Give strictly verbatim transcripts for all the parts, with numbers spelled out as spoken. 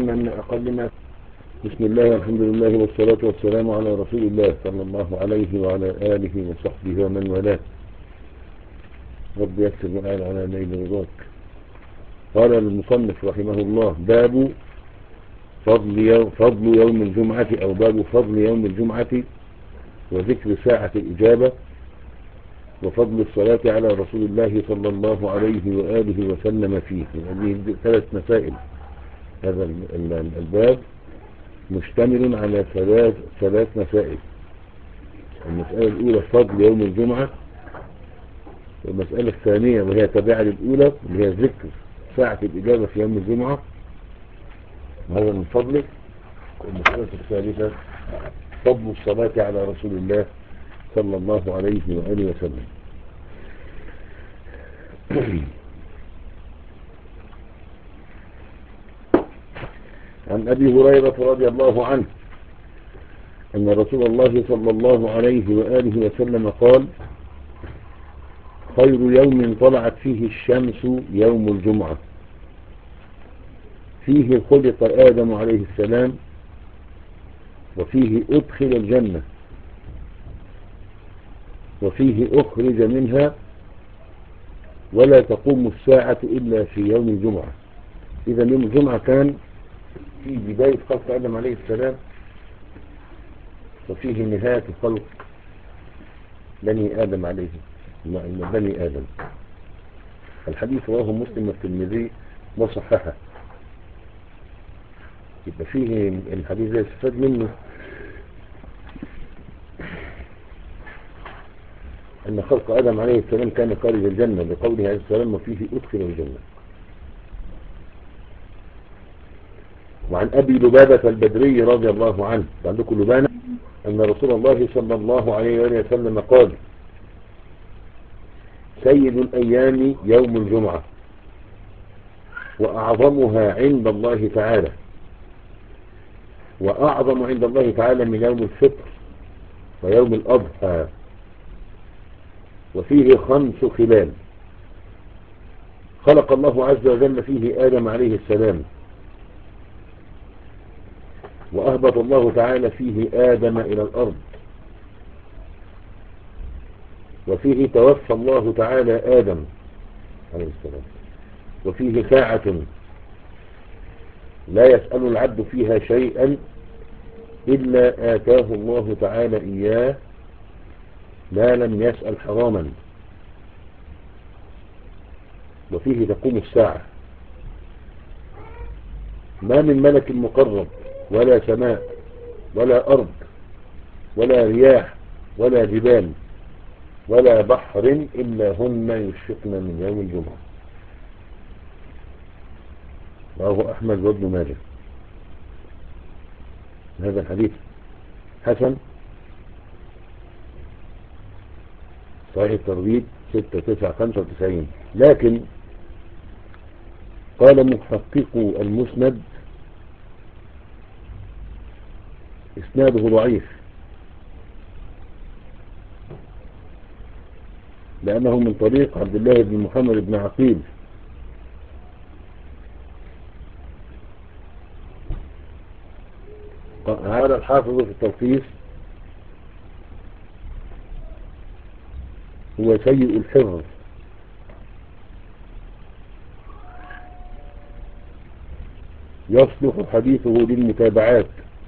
كان من أقل ما. بسم الله والحمد لله والصلاة والسلام على رسول الله صلى الله عليه وعلى آله وصحبه ومن والاه. رب يكتب وقال على ليل رضاك. قال المصنف رحمه الله: باب فضل يوم, فضل يوم الجمعة، أو باب فضل يوم الجمعة وذكر ساعة الإجابة وفضل الصلاة على رسول الله صلى الله عليه وآله وسلم فيه. هذه ثلاث مسائل. هذا الباب مشتمل على ثلاث ثلاث مسائل. المسألة الأولى فضل يوم الجمعة، والمسألة الثانية وهي تابعة للأولى اللي هي ذكر ساعة الإجابة في يوم الجمعة وهذا من فضله. والمسألة الثالثة فضل الصلاة على رسول الله صلى الله عليه وآله وسلم. عن أبي هريرة رضي الله عنه أن رسول الله صلى الله عليه وآله وسلم قال: خير يوم طلعت فيه الشمس يوم الجمعة، فيه خلق آدم عليه السلام، وفيه أدخل الجنة، وفيه أخرج منها، ولا تقوم الساعة إلا في يوم الجمعة. إذا يوم الجمعة كان في بداية خلق آدم عليه السلام، وفيه نهاية خلق بني آدم عليه بني آدم. الحديث رواه مسلم والترمذي وصححه. يبقى فيه الحديث ده يستفاد منه أن خلق آدم عليه السلام كان خارج الجنة بقوله عليه السلام: وفيه أدخل الجنة. وعن أبي لبابة البدري رضي الله عنه، عندكم لبانة، أن رسول الله صلى الله عليه وسلم قال: سيد الأيام يوم الجمعة، وأعظمها عند الله تعالى، وأعظم عند الله تعالى من يوم الفطر ويوم الأضحى، وفيه خمس خلال. خلق الله عز وجل فيه آدم عليه السلام، وأهبط الله تعالى فيه آدم إلى الأرض، وفيه توفى الله تعالى آدم عليه السلام، وفيه ساعة لا يسأل العبد فيها شيئا إلا آتاه الله تعالى إياه ما لم يسأل حراما، وفيه تقوم الساعة. ما من ملك مقرب ولا سماء ولا أرض ولا رياح ولا جبال ولا بحر إلا هن يشفقن من يوم الجمعة. رواه أحمد وابن ماجه. هذا الحديث حسن صحيح الترغيب ستة تسعة خمسة وتسعين. لكن قال محقق المسند: اسناده ضعيف، لأنه من طريق عبد الله بن محمد بن عقيل، هذا الحافظ في التلخيص هو سيء الحفظ، يصلح حديثه للمتابعات،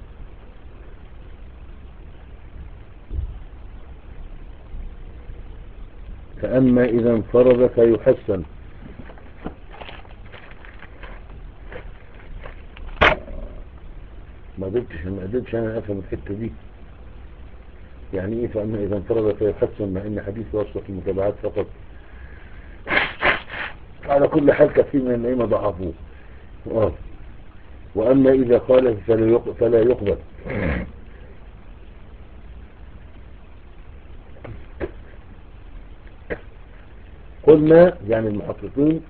فأما إذا انفرد فيحسن. ما قدرتش ما قدرتش أنا أفهم الحتة دي، يعني إيه فأما إذا انفرد فيحسن، مع إن حديث يصلح المتابعات فقط. على كل حال كثير من الأئمة ضعفوه. آه. وأما إذا قال فلا يقبل. قلنا يعني المحققين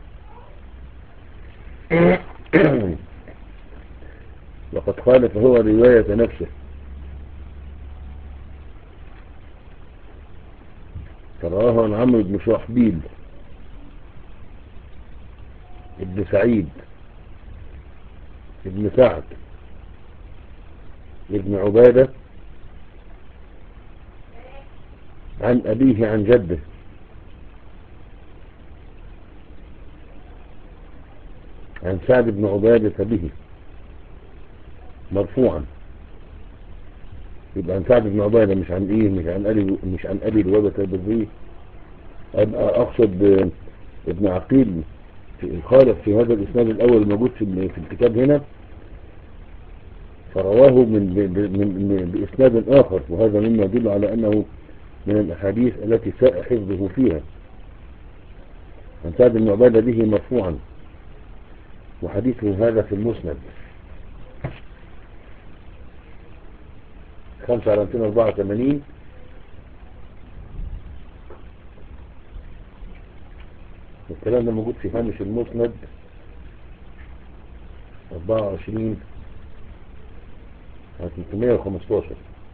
وقد خالف هو رواية نفسه، فرواه عن عمرو بن شحبيل ابن سعيد ابن سعد ابن عبادة عن أبيه عن جده عن سعد بن عبادة به مرفوعا. يبقى عن سعد بن عبادة مش عن ايه مش عن أبي مش عن أبي لبابة البري. أبقى أقصد ابن عقيل خالف في هذا الإسناد الأول الموجود في في الكتاب هنا، فرواه من من بإسناد آخر، وهذا مما يدل على أنه من الأحاديث التي ساء حفظه فيها. عن سعد بن عبادة به مرفوعا، وحديثه هذا في المسند خمسة على مئتين وأربعة وثمانين. الكلام ده موجود في هامش المسند أربعة وعشرين على ثلاثمائة وخمستاشر.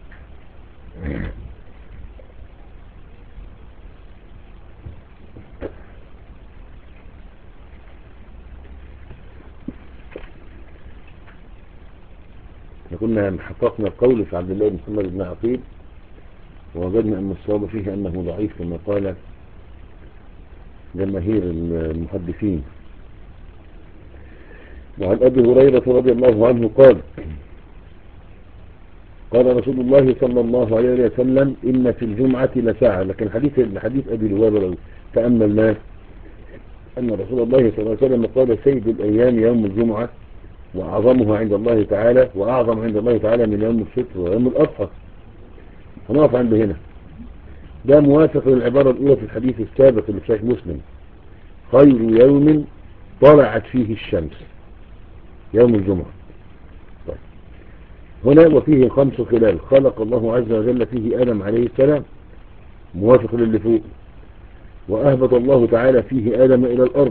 كنا حققنا القول في عبد الله بن محمد بن عقيل، ووجدنا أن الصواب فيه أنه ضعيف كما قال جماهير المحدثين. وعن أبي هريرة رضي الله عنه قال قال رسول الله صلى الله عليه وسلم: إن في الجمعة لساعة. لكن حديث حديث أبي لبابة لو تأملناه أن رسول الله صلى الله عليه وسلم قال: سيد الأيام يوم الجمعة، وأعظمها عند الله تعالى، وأعظم عند الله تعالى من يوم الفطر ويوم الأضحى. هنقف عند هنا. ده موافق للعبارة الأولى في الحديث السابق اللي في صحيح مسلم: خير يوم طلعت فيه الشمس يوم الجمعة. طيب. هنا وفيه خمس خلال خلق الله عز وجل فيه آدم عليه السلام، موافق للي فوق، وأهبط الله تعالى فيه آدم إلى الأرض،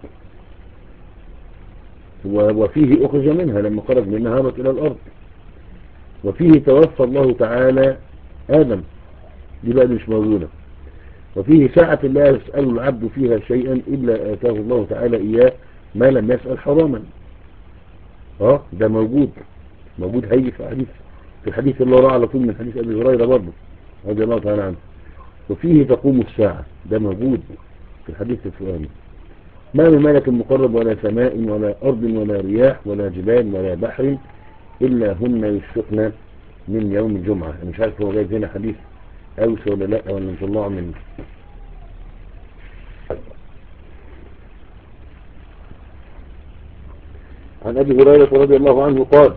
وفيه أخرج منها لما خرج منها هبط إلى الأرض، وفيه توفى الله تعالى آدم، دي بقى مش موجودة، وفيه ساعة لا يسأل العبد فيها شيئا إلا آتاه الله تعالى إياه ما لم يسأل حراما. اه ده موجود موجود هيجي في حديث في الحديث اللي وراه على طول من حديث أبي هريرة برضه رضي الله تعالى عنه. وفيه تقوم الساعة، ده موجود في الحديث الفلاني: ما من ملك مقرب ولا سماء ولا أرض ولا رياح ولا جبال ولا بحر إلا هن يشفقن من يوم الجمعة. أنا مش عارف هو جايز هنا حديث أوس ولا لا، ولا نطلعه منه. عن أبي هريرة رضي الله عنه قال: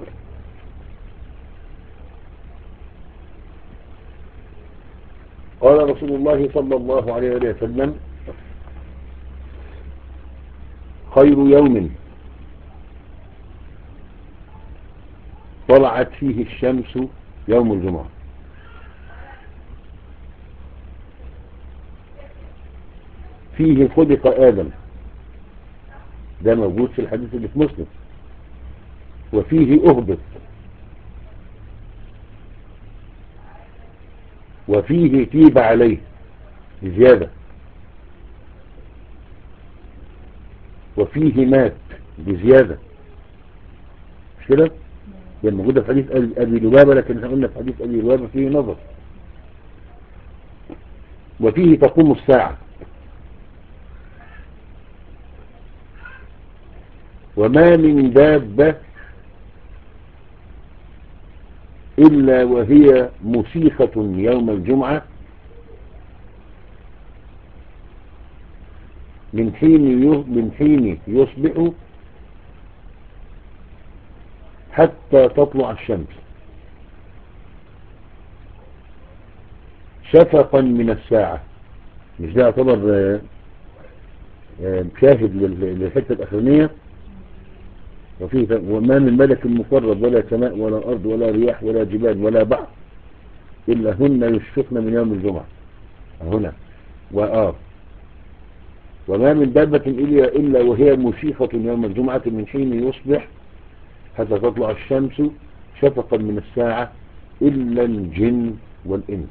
قال رسول الله صلى الله عليه وسلم: خير يوم طلعت فيه الشمس يوم الجمعة. فيه خلق آدم، ده موجود في الحديث اللي في مسلم. وفيه أهبط، وفيه تيب عليه بزيادة، وفيه مات بزيادة. مش كده؟ يعني موجودة في حديث أبي لبابة، لكن احنا قلنا في حديث أبي لبابة فيه نظر. وفيه تقوم الساعة، وما من دابة إلا وهي مسيخة يوم الجمعة من حين من حين يصبح حتى تطلع الشمس، شفقا من الساعة. مش ده يعتبر شاهد للحتة الأخرانية؟ وفيه وما من ملك مقرب ولا سماء ولا أرض ولا رياح ولا جبال ولا بحر إلا هن يشفقن من يوم الجمعة. هنا وآه وما من دابة إلا وهي مشيخة يوم الجمعة من حين يصبح حتى تطلع الشمس شفقا من الساعة إلا الجن والإنس.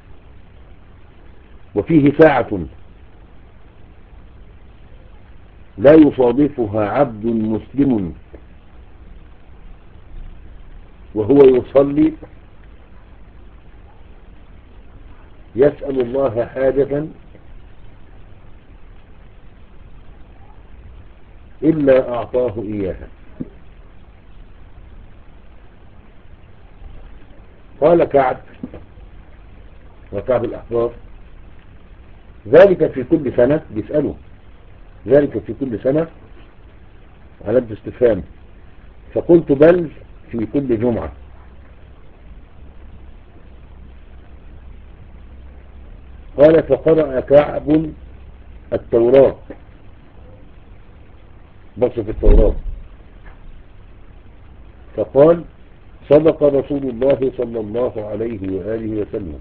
وفيه ساعة لا يصادفها عبد مسلم وهو يصلي يسأل الله حاجة إلا أعطاه إياها. قال كعب وكعب الأحبار ذلك في كل سنة، بيسأله ذلك في كل سنة على استفهام، فقلت بل في كل جمعة. قال فقرأ كعب التوراة، بص في التوراة، فقال صدق رسول الله صلى الله عليه وآله وسلم.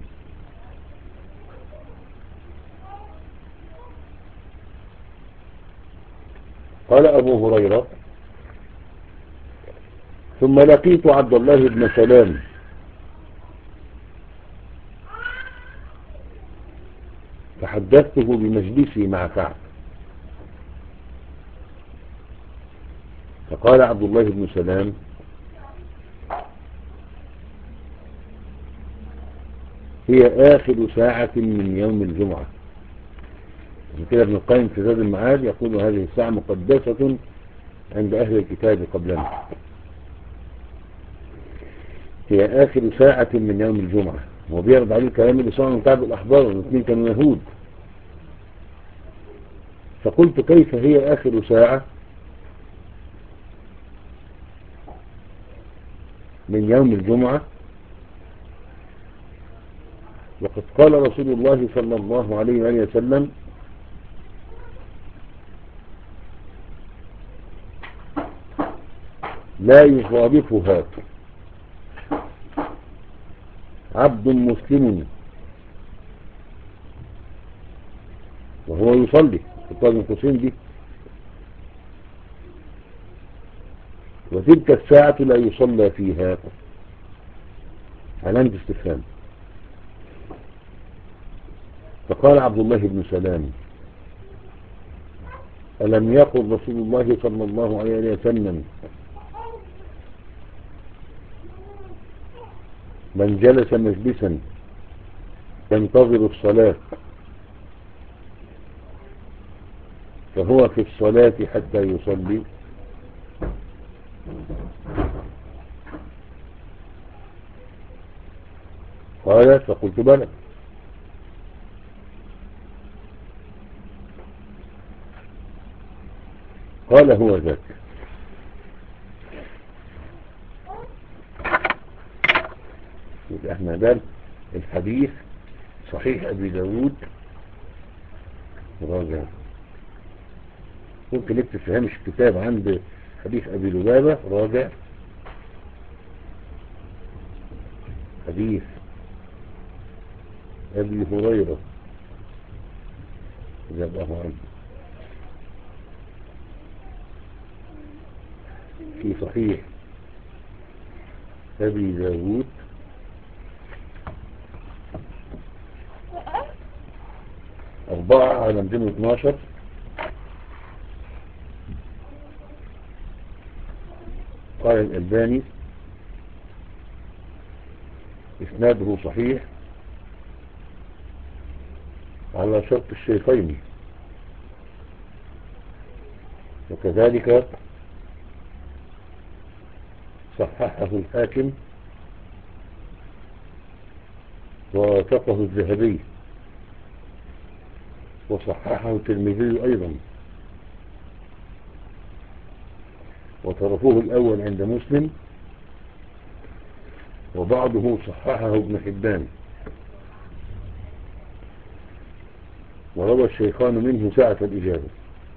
قال أبو هريرة ثم لقيت عبد الله بن سلام فحدثته بمجلسي مع كعب، فقال عبد الله بن سلام هي آخر ساعة من يوم الجمعة. كده ابن القيم في زاد المعاد يقول هذه الساعة مقدسة عند أهل الكتاب قبلنا، هي آخر ساعة من يوم الجمعة. وبيرد عليه كلام اللي سمعه من كعب الأحبار، والاثنين كانوا يهود. فقلت كيف هي آخر ساعة من يوم الجمعة وقد قال رسول الله صلى الله عليه وآله وسلم لا يصادفها عبد مسلم وهو يصلي، في من قوسين دي، وتلك الساعة لا يصلى فيها، علامة استفهام. فقال عبد الله بن سلام ألم يقل رسول الله صلى الله عليه وسلم من جلس مجلسا ينتظر الصلاة فهو في الصلاة حتى يصلي؟ قال فقلت بلى. قال هو ذاك. يبقى احنا ده الحديث صحيح ابي داود راجع، ممكن نكتب في هامش الكتاب عند حديث ابي لبابة راجع حديث ابي هريرة رضي الله عنه في صحيح ابي داود أربعة على مئتين واثناشر. قال الألباني إسناده صحيح على شرط الشيخين، وكذلك صححه الحاكم ووافقه الذهبي وصححه الترمذي أيضا، وطرفوه الأول عند مسلم، وبعضه صححه ابن حبان، وروى الشيخان منه ساعة الإجابة.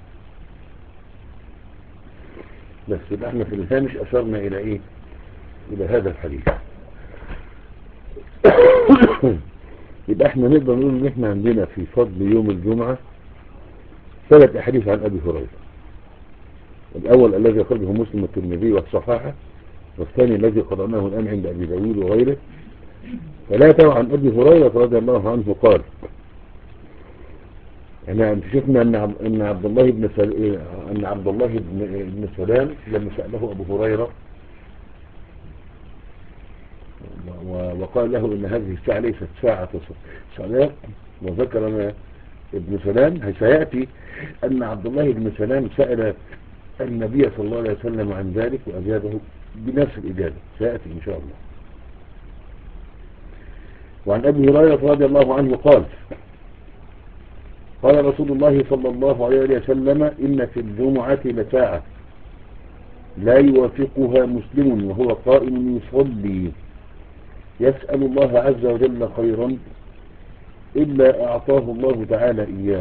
بس احنا في الهامش أشرنا إلى إيه؟ إلى هذا الحديث. يبقى احنا نقدر نقول ان احنا عندنا في فضل يوم الجمعة ثلاث أحاديث عن أبي هريرة. الأول الذي أخرجه مسلم والترمذي والصحاحة، والثاني الذي قرأناه الآن عند أبي داود وغيره. ثلاثة عن أبي هريرة رضي الله عنه قال احنا انت شفنا ان عب- ان عبد الله بن سل... ان عبد الله بن بن سلام لما سأله ابو هريرة و- وقال له ان هذه الساعة ليست ساعة صلاة، وذكر أن ابن سلام سيأتي ان عبد الله بن سلام سأل النبي صلى الله عليه وسلم عن ذلك واجابه بنفس الاجابة، سيأتي ان شاء الله. وعن ابي هريرة رضي الله عنه قال قال رسول الله صلى الله عليه وسلم إن في الجمعة لساعة لا يوافقها مسلم وهو قائم يصلي يسأل الله عز وجل خيرا إلا أعطاه الله تعالى إياه،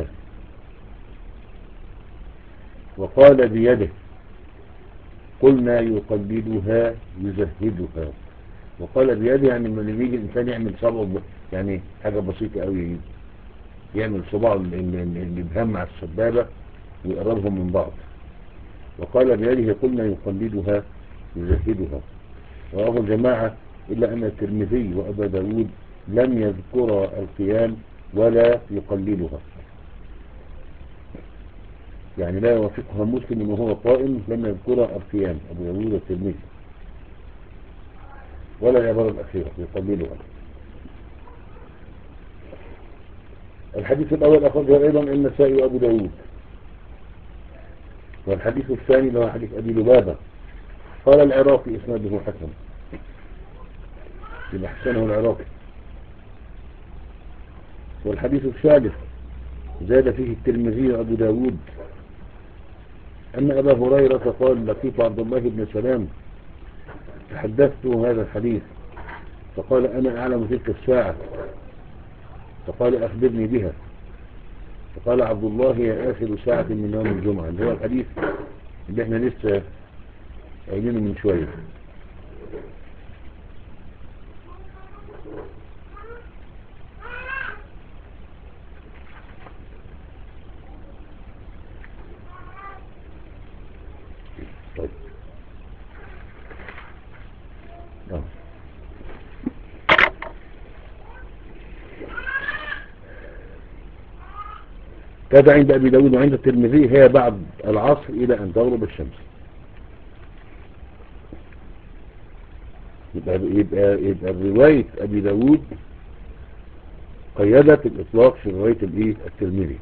وقال بيده، قلنا يقلدها يزهدها. وقال بيده يعني لما يجي الإنسان يعمل صبع، يعني حاجة بسيطة قوي، يعمل صباعه الإبهام مع السبابة ويقربهم من بعض. وقال بيده قلنا يقلدها يزهدها. رواه الجماعة إلا أن الترمذي وأبا داود لم يذكر القيام ولا يقلدها، يعني لا يوافقها مسلم وهو قائم، لم يذكر القيام أبو داود والترمذي، ولا العبارة الأخيرة يقلدها. الحديث الأول أخرجه أيضا النسائي وأبو داود. والحديث الثاني هو حديث أبي لبابة قال العراقي إسناده حسن، يبقى حسنه العراقي. والحديث الثالث زاد فيه الترمذي وأبو داود أن أبا هريرة قال لقيت عبد الله بن سلام فحدثته هذا الحديث فقال أنا أعلم تلك الساعة، فقال أخبرني بها، فقال عبد الله هي آخر ساعة من يوم الجمعة، اللي هو الحديث اللي احنا لسه قايلينه من شوية. طيب آه. كذا عند أبي داود وعند الترمذي هي بعد العصر إلى أن تغرب الشمس. يبقى, يبقى, يبقى رواية أبي داود قيدت الإطلاق في رواية الإيه الترمذي.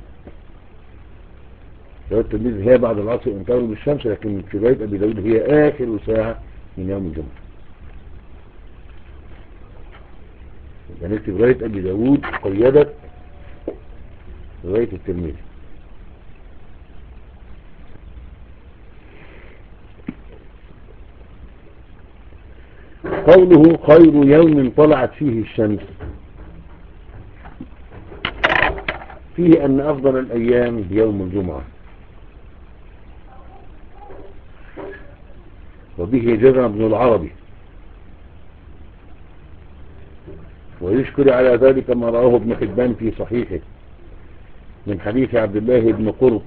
رواية الترمذي هي بعد العصر إلى أن تغرب الشمس، لكن في رواية أبي داود هي آخر ساعة من يوم الجمعة. يعني في رواية أبي داود قيدت رواية الترمذي. قوله خير يوم طلعت فيه الشمس، فيه أن أفضل الأيام يوم الجمعة، وبه جزم ابن العربي، ويشكر على ذلك ما رواه ابن حبان في صحيحه من حديث عبد الله بن قرب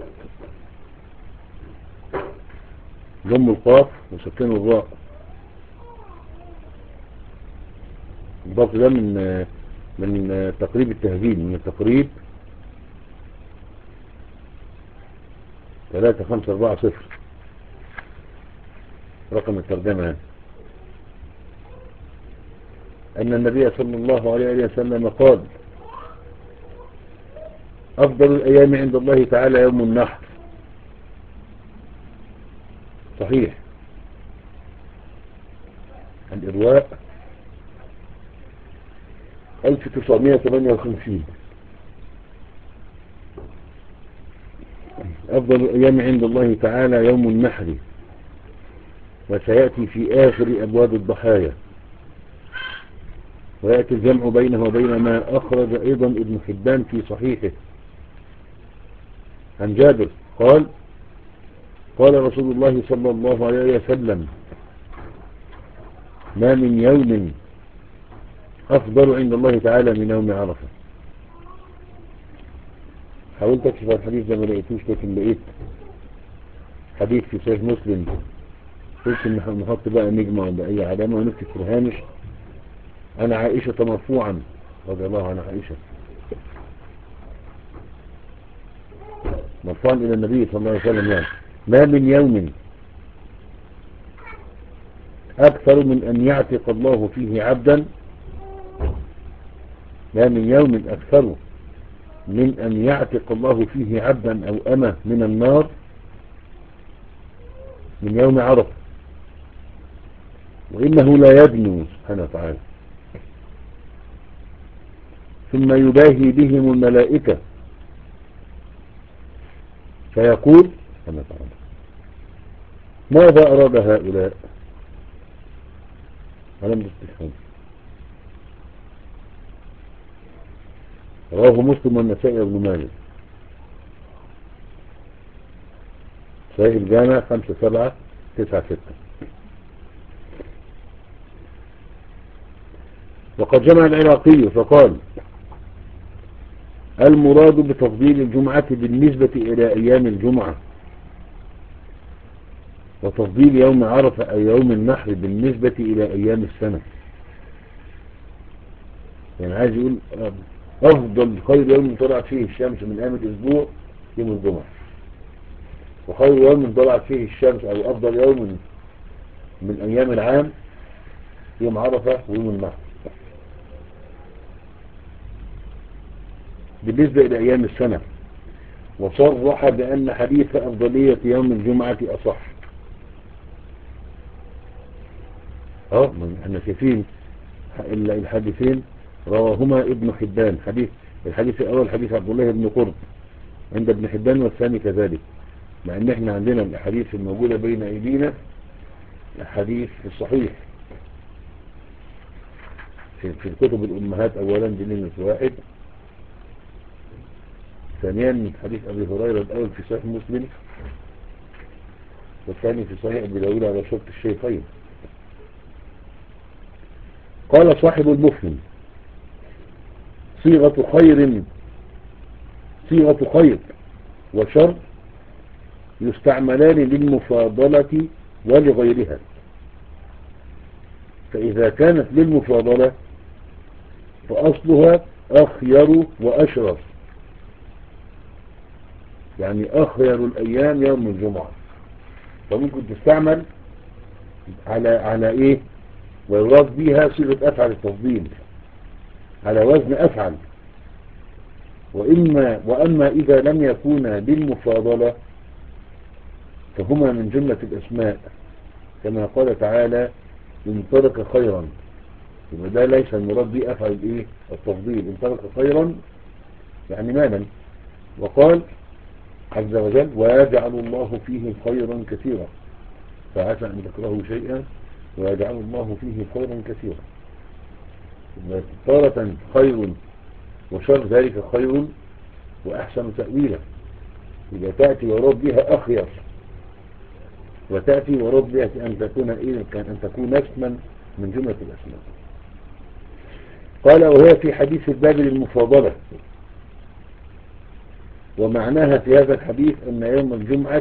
ضم القاف وسكن الراء. الضبط ده من من تقريب التهذيب، من التقريب ثلاثة خمسة أربعة صفر رقم الترجمة، أن النبي صلى الله عليه وسلم قال أفضل الأيام عند الله تعالى يوم النحر. صحيح. الإرواء ألف وتسعمائة وثمانية وخمسين. أفضل الأيام عند الله تعالى يوم النحر، وسيأتي في آخر أبواب الضحايا، ويأتي الجمع بينه وبين ما أخرج أيضا ابن حبان في صحيحه عن جابر قال قال رسول الله صلى الله عليه وسلم ما من يوم أفضل عند الله تعالى من يوم عرفة. حاولت أكشف الحديث ده ما لقيتوش، لكن لقيت حديث في صحيح مسلم، قلت إن نحط بقى نجمة عند أي علامة ونكتب في الهامش أنا عائشة مرفوعا رضي الله عن عائشة مرفوعا إلى النبي صلى الله عليه وسلم يعني: ما من يوم أكثر من أن يعتق الله فيه عبدا ما من يوم أكثر من أن يعتق الله فيه عبدا أو أمة من النار من يوم عرفة، وإنه لا يدنو سبحانه وتعالى ثم يباهي بهم الملائكة فيقول سبحانه وتعالى: ماذا أراد هؤلاء؟ ألم تستفهم؟ رواه مسلم والنسائي وابن ماجه، صحيح الجامع خمسة سبعة تسعة ستة. وقد جمع العراقي فقال: المراد بتفضيل الجمعة بالنسبة إلى أيام الجمعة، وتفضيل يوم عرفة أو يوم النحر بالنسبة إلى أيام السنة. يعني عايز يقول أفضل خير يوم طلعت فيه الشمس من أيام الأسبوع يوم الجمعة، وخير يوم طلعت فيه الشمس أو أفضل يوم من أيام العام يوم عرفة ويوم النحر بالنسبة إلى أيام السنة. وصرح بأن حديث أفضلية يوم الجمعة أصح. اه احنا شايفين الحديثين رواهما ابن حبان، حديث الحديث الأول حديث عبد الله بن قرب عند ابن حبان، والثاني كذلك، مع ان احنا عندنا الأحاديث الموجودة بين أيدينا الحديث الصحيح في, في الكتب الأمهات. أولا بنية واحد، ثانيا حديث أبي هريرة الأول في صحيح مسلم، والثاني في صحيح أبي داود على شرط الشيخين. قال صاحب المفهم: صيغة خير صيغة خير وشر يستعملان للمفاضلة ولغيرها، فإذا كانت للمفاضلة فأصلها أخير وأشرف، يعني أخير الأيام يوم الجمعة، فممكن تستعمل على على إيه، ويراد بها صيغة أفعل التفضيل على وزن أفعل. وإما وأما إذا لم يكونا بالمفاضلة فهما من جملة الأسماء، كما قال تعالى: إن ترك خيرا، يبقى ده ليس المراد به أفعل إيه التفضيل، إن ترك خيرا يعني مالا. وقال عز وجل: ويجعل الله فيه خيرا كثيرا، فعسى أن تكرهوا شيئا ويجعل الله فيه خيرا كثيرا. تارة خير وشر ذلك خير وأحسن تأويلا، إذا تأتي ورد بها أخير، وتأتي ورد بها أن تكون إيه كان أن تكون اسما من جملة الأسماء. قال: وهي في حديث الباب للمفاضلة، ومعناها في هذا الحديث أن يوم الجمعة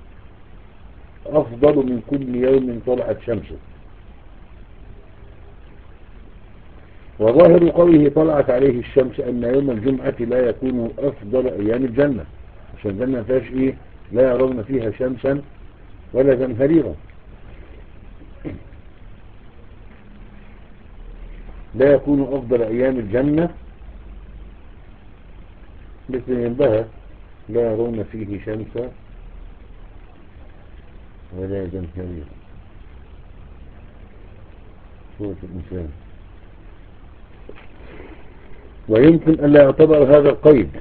أفضل من كل يوم طلعت شمسه. وظاهر قوله طلعت عليه الشمس أن يوم الجمعة لا يكون أفضل أيام الجنة، عشان الجنة ما فيهاش إيه، لا يرون فيها شمسا ولا زمهريرا، لا يكون أفضل أيام الجنة مثل ينبهى لا يرون فيه شمسا ولا زمهريرا. سورة الإنسان. ويمكن أن لا يعتبر هذا القيد،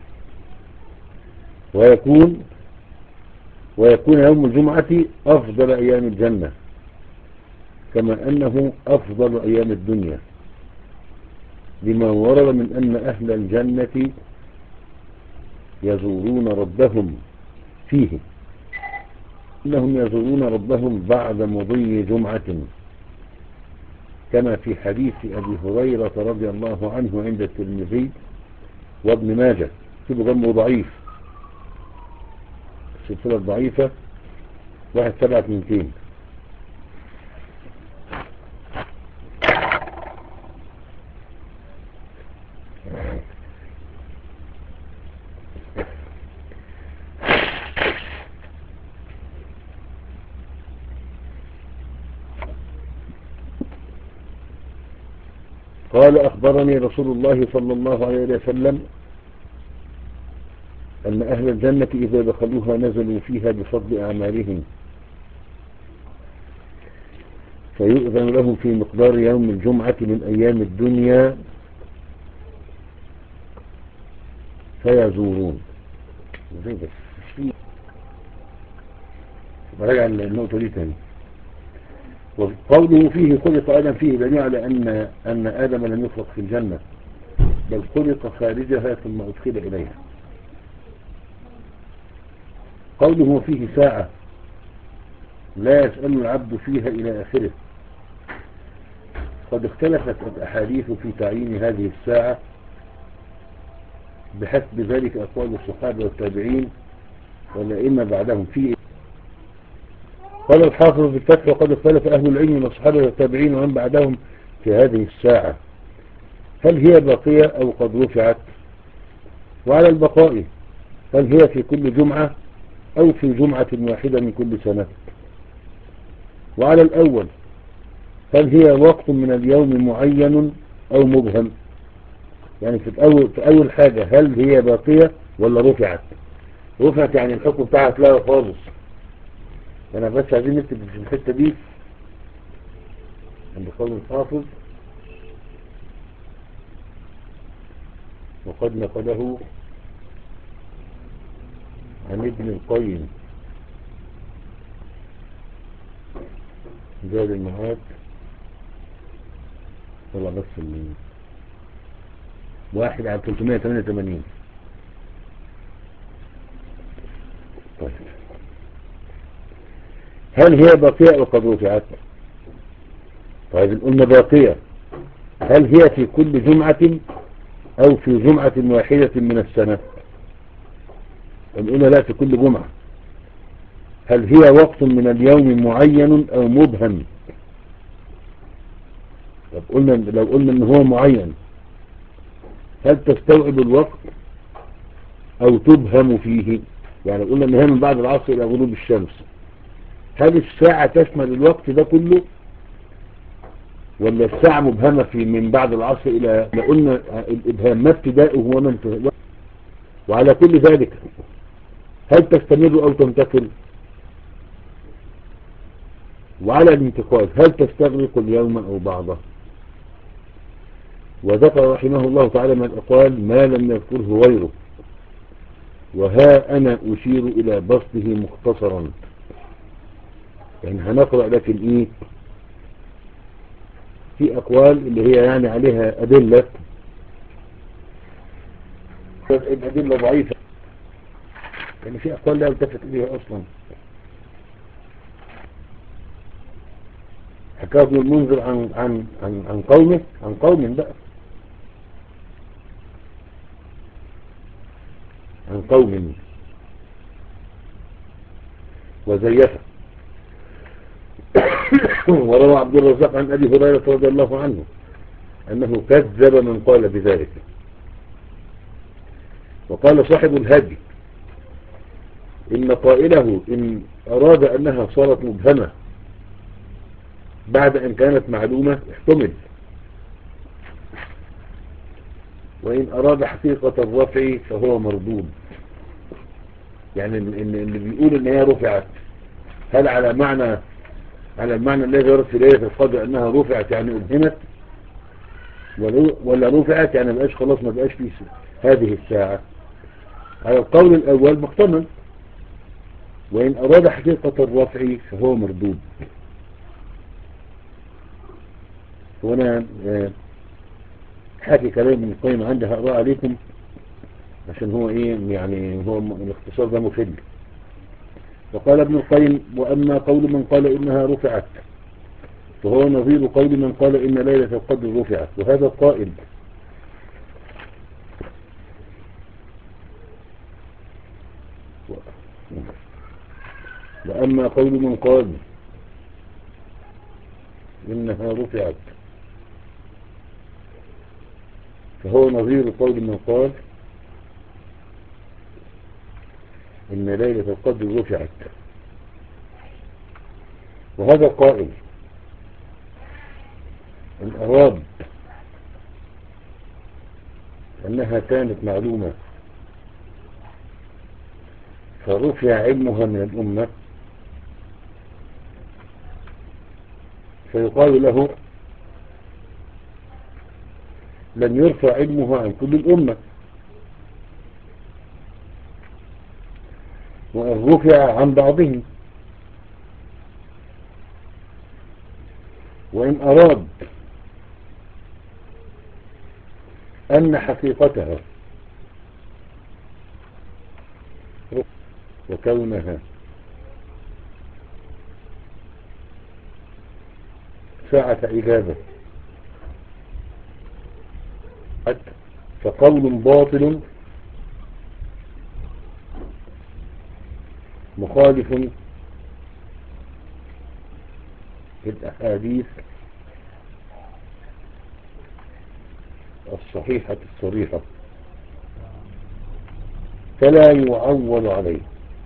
ويكون ويكون يوم الجمعة أفضل أيام الجنة، كما أنه أفضل أيام الدنيا، لما ورد من أن أهل الجنة يزورون ربهم فيه، إنهم يزورون ربهم بعد مضي جمعة، كما في حديث أبي هريرة رضي الله عنه عند الترمذي وابن ماجه، كتب جمه ضعيف، السلسلة الضعيفة واحد سبعة اثنين. قال أخبرني رسول الله صلى الله عليه وسلم أن أهل الجنة إذا دخلوها نزلوا فيها بفضل أعمالهم، فيؤذن لهم في مقدار يوم الجمعة من أيام الدنيا فيزورون. زي بس براجع النقطة دي تاني. وقوله فيه خلق آدم فيه دليل على أن أن آدم لم يخلق في الجنة، بل خلق خارجها ثم أدخل إليها. قوله فيه ساعة لا يسأل العبد فيها إلى آخره. قد اختلفت الأحاديث في تعيين هذه الساعة بحسب ذلك أقوال الصحابة والتابعين والأئمة بعدهم فيه. قال الحافظ في الفتح: وقد اختلف أهل العلم من الصحابة والتابعين ومن بعدهم في هذه الساعة، هل هي باقية أو قد رفعت؟ وعلى البقاء هل هي في كل جمعة أو في جمعة واحدة من كل سنة؟ وعلى الأول هل هي وقت من اليوم معين أو مبهم؟ يعني في الأول, في أول حاجة هل هي باقية ولا رفعت؟ رفعت يعني الحكم بتاعها لا خالص. أنا بس عايزين نكتب في الحتة دي عند قول الحافظ: وقد نقله عن ابن القيم زاد المعاد. طلع بس اللي واحد على ثلاثمائة وثمانية وثمانين. طيب هل هي باقية أو قد رفعت؟ طيب قلنا باقية، هل هي في كل جمعة أو في جمعة واحدة من السنة؟ قلنا لا، في كل جمعة. هل هي وقت من اليوم معين أو مبهم؟ طب قلنا لو قلنا ان هو معين هل تستوعب الوقت او تبهم فيه؟ يعني قلنا ان هي من بعد العصر الى غروب الشمس، هل الساعة تشمل الوقت ده كله ولا الساعة مبهمة في من بعد العصر الى؟ قلنا الابهام ما ابتداؤه وما انتهاؤه. وعلى كل ذلك هل تستمر او تنتقل؟ وعلى الانتقال هل تستغرق اليوم او بعضه؟ وذكر رحمه الله تعالى من الأقوال ما لم يذكره غيره، وها أنا أشير إلى بسطه مختصرا. يعني هنقرأ لكن إيه في أقوال اللي هي يعني عليها أدلة، الأدلة ضعيفة، يعني في أقوال لا يلتفت إليها أصلا. حكى ابن المنذر عن عن عن عن قومه عن قوم بقى عن قوم وزيفه. وروى عبد الرزاق عن أبي هريرة رضي الله عنه أنه كذب من قال بذلك. وقال صاحب الهدي إن قائله إن أراد أنها صارت مبهمة بعد أن كانت معلومة احتمل، وإن أراد حقيقة الرفع فهو مردود. يعني اللي بيقول إن هي رفعت هل على معنى على المعنى الذي ورد في ليلة القدر أنها رفعت يعني أبهمت، ولا رفعت يعني مبقاش خلاص ما بقاش في هذه الساعة؟ على القول الأول محتمل، وإن أراد حقيقة الرفع فهو مردود. وأنا حاكي كلام ابن القيم عندي هقرأ عليكم عشان هو إيه يعني هو الاختصار ده مفيد. وقال ابن القيم: وأما قول من قال إنها رفعت فهو نظير قول من قال إن ليلة القدر رفعت. وهذا القائل وأما قول من قال إنها رفعت فهو نظير قول من قال إن ليلة القدر رفعت. وهذا القائل إن أراد أنها كانت معلومة فرفع علمها من الأمة فيقال له لم يرفع علمها عن كل الأمة، وأن رفع عن بعضهم. وإن أراد أن حقيقتها وكونها ساعة إجابة فقول باطل مخالف للأحاديث الصحيحة الصريحة فلا يعول عليه.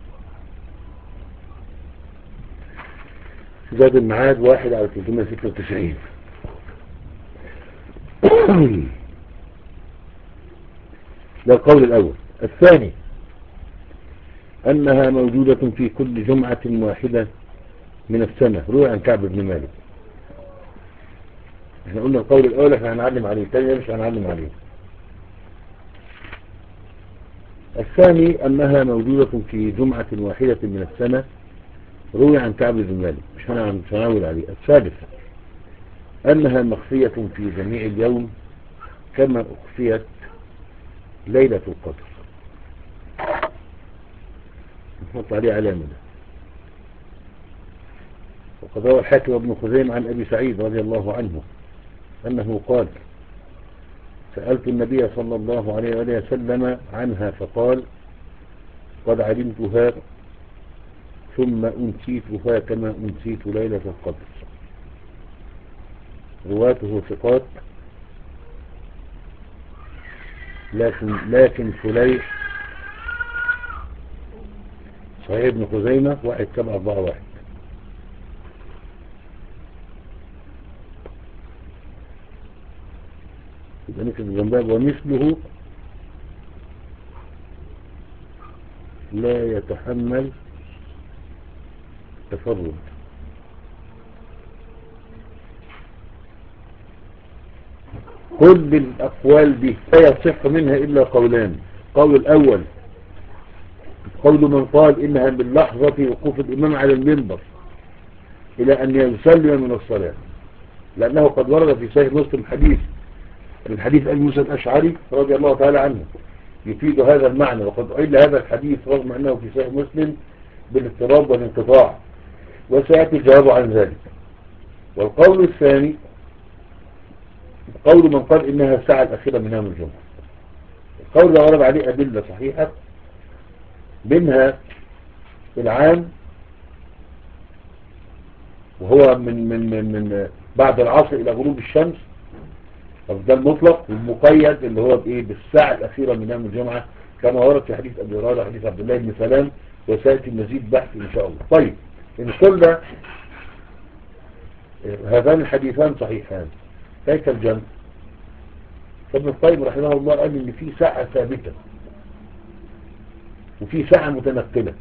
زاد المعاد واحد على ثلاثمائة وستة وتسعين. ده القول الأول. الثاني أنها موجودة في كل جمعة واحدة من السنة، روي عن كعب بن مالك. احنا قلنا القول الأول احنا هنعلم عليه، الثاني مش هنعلم عليه. الثاني أنها موجودة في جمعة واحدة من السنة، روي عن كعب بن مالك، مش هنعول عليه. الثالث أنها مخفية في جميع اليوم كما أخفيت ليلة القدر. نحط عليه علامة ده. وقد روى الحاكم وابن خزيمة عن أبي سعيد رضي الله عنه أنه قال سألت النبي صلى الله عليه وسلم عنها فقال قد علمتها ثم أنسيتها كما أنسيت ليلة القدر. رواته ثقات، لكن لكن فليح صحيح ابن خزيمة واحد سبعة أربعة واحد. يبقى نكتب جنباب ومثله لا يتحمل تفرد. كل الأقوال دي لا يصح منها إلا قولان. قول الأول قول من قال إنها من لحظة وقوف الإمام على المنبر إلى أن يسلم من الصلاة، لأنه قد ورد في صحيح مسلم حديث من حديث أبي موسى الأشعري رضي الله تعالى عنه يفيد هذا المعنى، وقد عل هذا الحديث رغم أنه في صحيح مسلم بالاضطراب والانقطاع، وسيأتي الجواب عن ذلك. والقول الثاني قول من قال إنها الساعة الأخيرة من يوم الجمعة. القول ده ورد عليه أدلة صحيحة، منها العام وهو من من من, من بعد العصر إلى غروب الشمس، ده المطلق، والمقيد اللي هو بإيه بالساعة الأخيرة من يوم الجمعة كما ورد في حديث أبي هريرة حديث عبد الله بن سلام، وسيأتي مزيد بحث إن شاء الله. طيب إن قلنا هذان الحديثان صحيحان كيف الجمع؟ فابن القيم رحمه الله قال إن في ساعة ثابتة وفي ساعة متنقلة.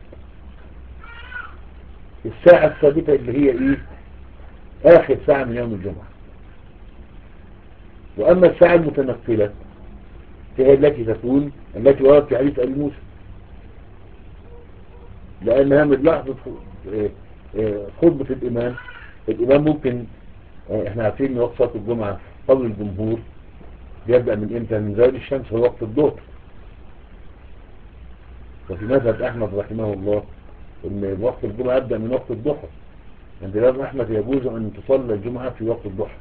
الساعة الثابتة اللي هي إيه آخر ساعة من يوم الجمعة، وأما الساعة المتنقلة هي التي تكون التي وردت في حديث أبي موسى، لأنها من لحظة خطبة الإمام. الإمام ممكن احنا عارفين ان وقت صلاة الجمعة قبل الجمهور بيبدأ من امتى؟ من زوال الشمس، هو وقت الظهر. وفي مذهب أحمد رحمه الله ان وقت الجمعة يبدأ من وقت الضحى. عند الإمام أحمد يجوز أن تصلى الجمعة في وقت الضحى.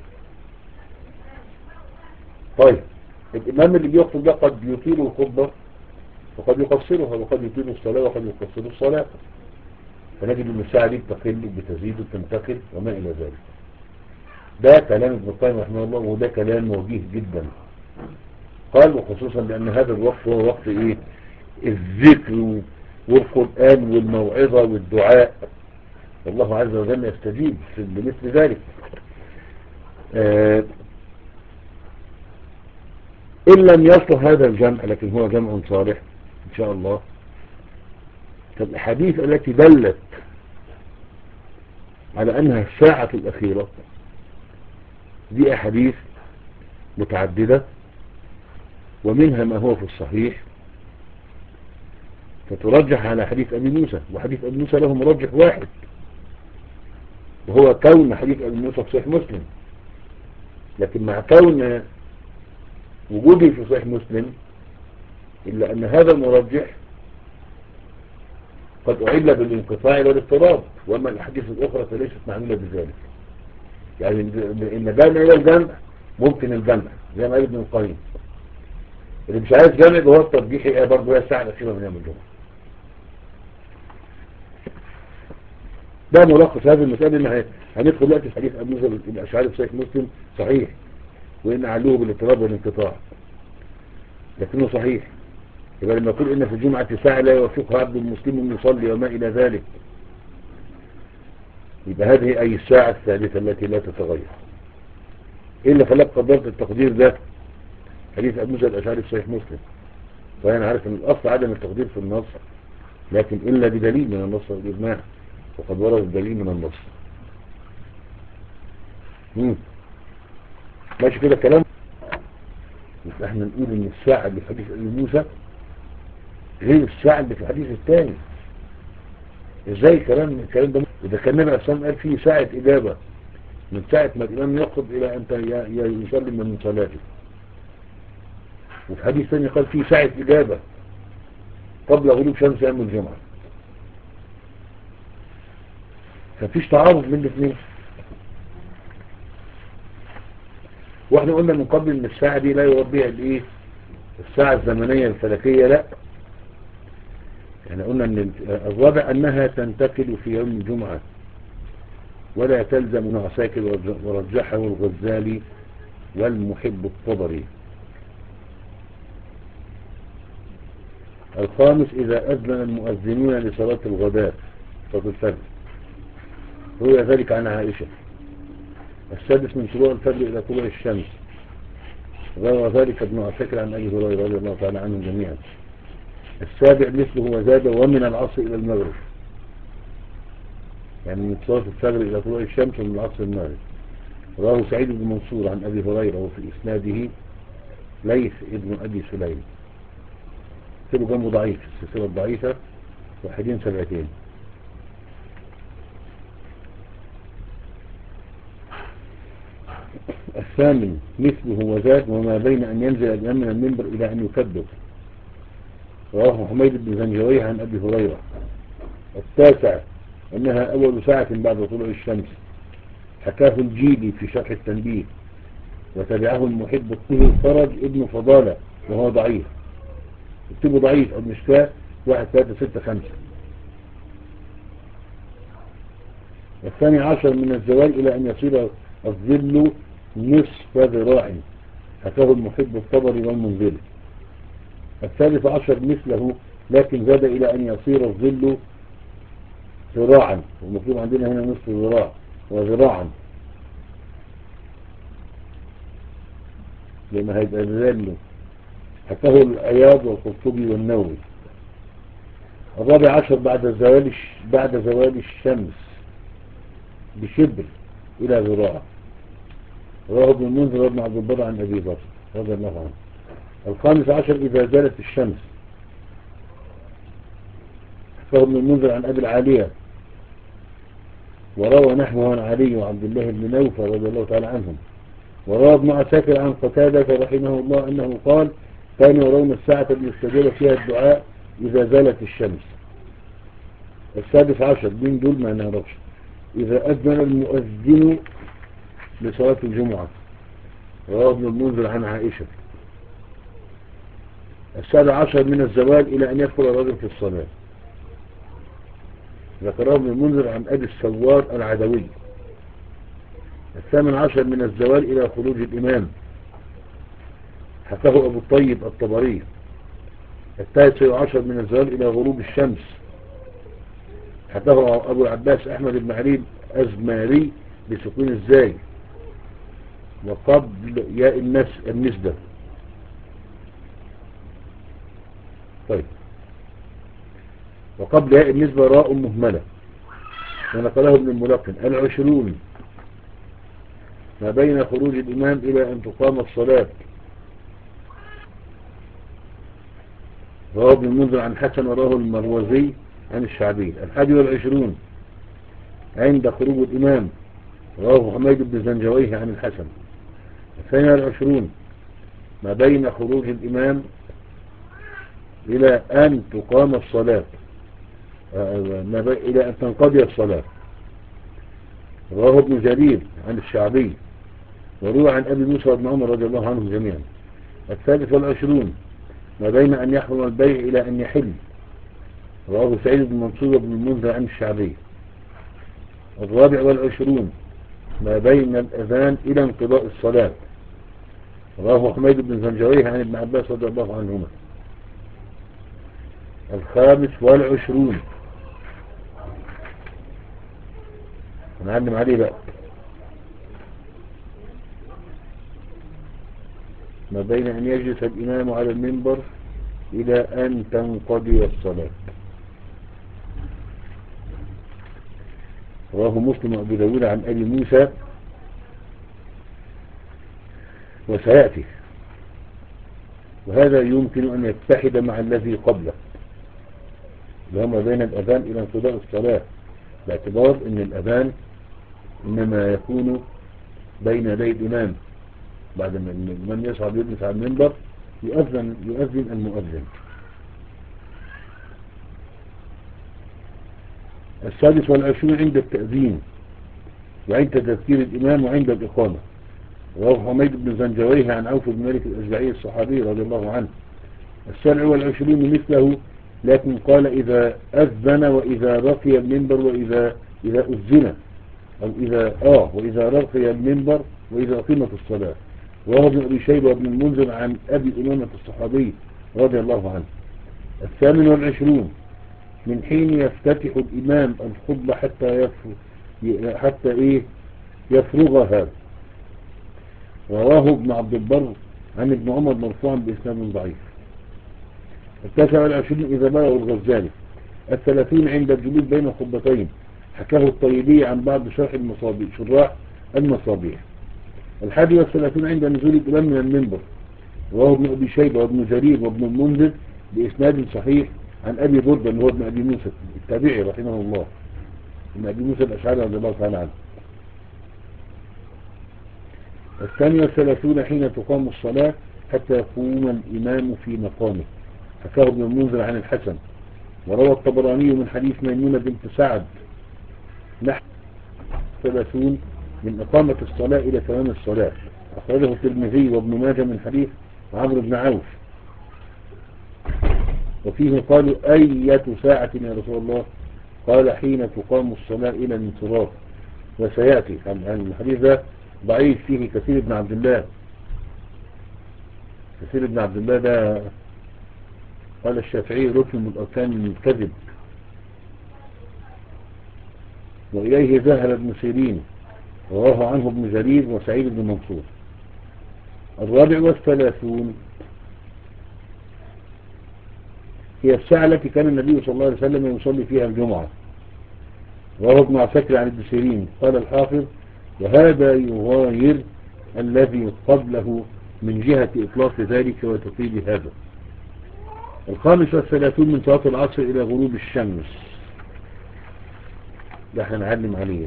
طيب الإمام اللي بيخطب ده قد يطيل الخطبة وقد يقصرها، وقد يطيل الصلاة وقد يقصر الصلاة، فنجد ان الساعة دي بتقل بتزيد وتنتقل وما إلى ذلك. ده كلام ابن القيم رحمه الله، وده كلام وجيه جدا. قال وخصوصا لأن هذا الوقت هو وقت إيه الذكر والقرآن والموعظة والدعاء، والله عز وجل يستجيب بمثل ذلك. آه إن لم يصلح هذا الجمع لكن هو جمع صالح إن شاء الله. فالأحاديث التي دلت على أنها الساعة الأخيرة دي أحاديث متعددة، ومنها ما هو في الصحيح فترجح على حديث أبي موسى، وحديث أبي موسى له مرجح واحد وهو كون حديث أبي موسى في صحيح مسلم. لكن مع كون وجودي في صحيح مسلم إلا أن هذا المرجح قد أعل بالانقطاع والاضطراب، وأما الأحاديث الأخرى فليست معمولة بذلك. يعني إن جمع إلى الجمع ممكن الجمع زي ما قال ابن القيم، اللي مش عايز جمع هو الترجيح ايه برضه هي الساعة الأخيرة من يوم الجمعة. ده ملخص هذه المسألة. إن هندخل دلوقتي في حديث أبي موسى الأشعري في صحيح مسلم صحيح، وإن علوه بالاضطراب والانقطاع لكنه صحيح. يبقى لما يقول إن في الجمعة ساعة لا يوفقها عبد مسلم يصلي وما إلى ذلك، يبقى هذه أي الساعة الثالثة التي لا تتغير. إيه اللي خلاك قدرت التقدير ده؟ حديث أبي موسى الأشعري في صحيح مسلم. فأنا عارف أن الأصل عدم التقدير في النص، لكن إلا بدليل من النص والإجماع، وقد ورد الدليل من النص. مم. ماشي كده الكلام. احنا نقول ان الساعة اللي في حديث أبي موسى غير الساعة اللي في الحديث الثاني. ازاي الكلام الكلام ده؟ اذا كان النبي عليه الصلاة والسلام قال فيه ساعة اجابة من ساعة ما الامام يقصد الى ان يسلم من صلاته، وفي حديث ثاني قال فيه ساعة اجابة قبل غروب شمس يوم الجمعة. فمفيش تعارض بين الاثنين. واحنا قلنا من قبل ان الساعة دي لا يراد بها الايه الساعة الزمنية الفلكية، لا. يعني قلنا ان الرابع انها تنتقل في يوم الجمعة ولا تلزم من عساكر، ورجحه الغزالي والمحب الطبري. الخامس اذا اذن المؤذنون لصلاة الغداء صلاة الفجر روي ذلك عن عائشة. السادس من طلوع الفجر الى طلوع الشمس روى ذلك ابن عساكر عن ابي هريرة رضي الله تعالى عنهم جميعا. السابع مثله وزاد ومن العصر الى المغرب، يعني من صلاة الفجر الى طلوع الشمس ومن العصر المغرب. رواه سعيد بن منصور عن ابي هريرة وفي اسناده ليث ابن ابي سليم. كتبه جنبه ضعيف السلسلة الضعيفة واحدين سبعتين. الثامن مثله وزاد وما بين أن ينزل الإمام من المنبر إلى أن يكبر. رواه حميد بن زنجويه عن أبي هريرة. التاسع أنها أول ساعة بعد طلوع الشمس، حكاه الجيلي في شرح التنبيه، وتبعه المحب الطهي فرج ابن فضالة وهو ضعيف. اكتبه ضعيف أو مشكاه واحد ثلاثة ستة خمسة. الثاني عشر من الزوال إلى أن يصير الظل نصف ذراع، حكاه المحب الطبري والمنذري. الثالث عشر مثله لكن زاد إلى أن يصير الظل ذراعا، والمكتوب عندنا هنا نصف ذراع وذراعا لما هيبقى ذل، حكاه الأياض والقرطبي والنووي. الرابع عشر بعد زوال بعد زوال الشمس بشبر إلى ذراع، رواه ابن المنذر وابن عبد البر عن أبي بكر رضي الله عنه. الخامس عشر إذا زالت الشمس، حكاه ابن المنذر عن أبي العالية، وروى نحوه عن علي وعبد الله بن نوفل رضي الله تعالى عنهم. وروى ابن عساكر عن قتادة رحمه الله أنه قال كانوا يرون الساعة المستجابة فيها الدعاء إذا زالت الشمس. السادس عشر من دول ما نعرفش إذا أذن المؤذن لصلاة الجمعة، رواه ابن المنذر عن عائشة. السابع عشر من الزوال إلى أن يدخل الرجل في الصلاة، ذكره ابن المنذر عن أبي السوار العدوي. الثامن عشر من الزوال إلى خروج الإمام، حكاه أبو الطيب الطبري. التاسع عشر من الزوال إلى غروب الشمس، حكاه أبو العباس أحمد بن علي أزماري بسكون الزاي وقبل ياء النسبة. طيب. وقبل هاء النسبة راء مهملة، ونقله ابن الملقن العشرون ما بين خروج الإمام إلى أن تقام الصلاة. رواه ابن المنذر عن حسن وراه المروزي عن الشعبي. الحادي والعشرون عند خروج الإمام، رواه حميد بن زنجويه عن الحسن. الثاني والعشرون ما بين خروج الإمام إلى أن تقام الصلاة، ما بين إلى أن تنقضي الصلاة، رواه ابن جرير عن الشعبي، وروى عن أبي موسى بن عمر رضي الله عنهم جميعا. الثالث والعشرون ما بين أن يحرم البيع إلى أن يحل، رواه سعيد بن منصور بن المنذر عن الشعبي. الرابع والعشرون ما بين الأذان إلى انقضاء الصلاة، رواه حميد بن زنجويه عن ابن عباس رضي الله عنهما. الخامس والعشرون هنعلم عليه بقى، ما بين أن يجلس الإمام على المنبر إلى أن تنقضي الصلاة، رواه مسلم وأبو داود عن أبي موسى وسيأتي. وهذا يمكن أن يتحد مع الذي قبله، اللي هو ما بين الأذان إلى انقضاء الصلاة، باعتبار أن الأذان إنما يكون بين يدي الإمام بعد ما الإمام يصعد يجلس على المنبر يؤذن يؤذن المؤذن. السادس والعشرون عند التأذين وعند تذكير الإمام وعند الإقامة، رواه حميد بن زنجويه عن عوف بن مالك الأشجعي الصحابي رضي الله عنه. السابع والعشرون مثله، لكن قال إذا أذن وإذا رقي المنبر وإذا إذا أذن، أو إذا آه وإذا رقي المنبر وإذا أقيمت الصلاة، رواه ابن أبي شيبة وابن المنذر عن أبي أمامة الصحابي رضي الله عنه. الثامن والعشرون من حين يفتتح الإمام الخطبة حتى يفرغ حتى إيه يفرغها، رواه ابن عبد البر عن ابن عمر مرفوعا بإسناد ضعيف. التاسع والعشرين إذا بلغ الغزالي. الثلاثين عند الجلوس بين الخطبتين، حكاه الطيبي عن بعض شرح المصابيح شراح المصابيح. الحادي والثلاثون عند نزول الإمام من المنبر، رواه ابن أبي شيبة وابن جرير وابن المنذر بإسناد صحيح عن أبي بردة اللي هو ابن أبي موسى التابعي رحمه الله، ابن أبي موسى الأشعري رضي الله تعالى عنه. الثاني والثلاثون حين تقام الصلاة حتى يقوم الإمام في مقامه، حكاه ابن المنذر عن الحسن. وروى الطبراني من حديث ميمونة بنت سعد نحو ثلاثون من إقامة الصلاة إلى تمام الصلاة، أخرجه الترمذي وابن ماجه من حديث عمرو بن عوف. وفيه قالوا أية ساعة يا رسول الله؟ قال حين تقام الصلاة إلى الانصراف. وسيأتي عن الحديث ده ضعيف، فيه كثير بن عبد الله. كثير بن عبد الله ده قال الشافعي ركن من أركان الكذب، وإليه ذهب ابن سيرين، رواه عنه ابن جرير وسعيد بن منصور. الرابع والثلاثون هي الساعة التي كان النبي صلى الله عليه وسلم يصلي فيها الجمعة، رواه ابن عساكر عن ابن سيرين. قال الحافظ وهذا يغاير الذي قبله من جهة إطلاق ذلك وتقييد هذا. الخامس والثلاثون من صلاة العصر إلى غروب الشمس، ده احنا نعلم عليه.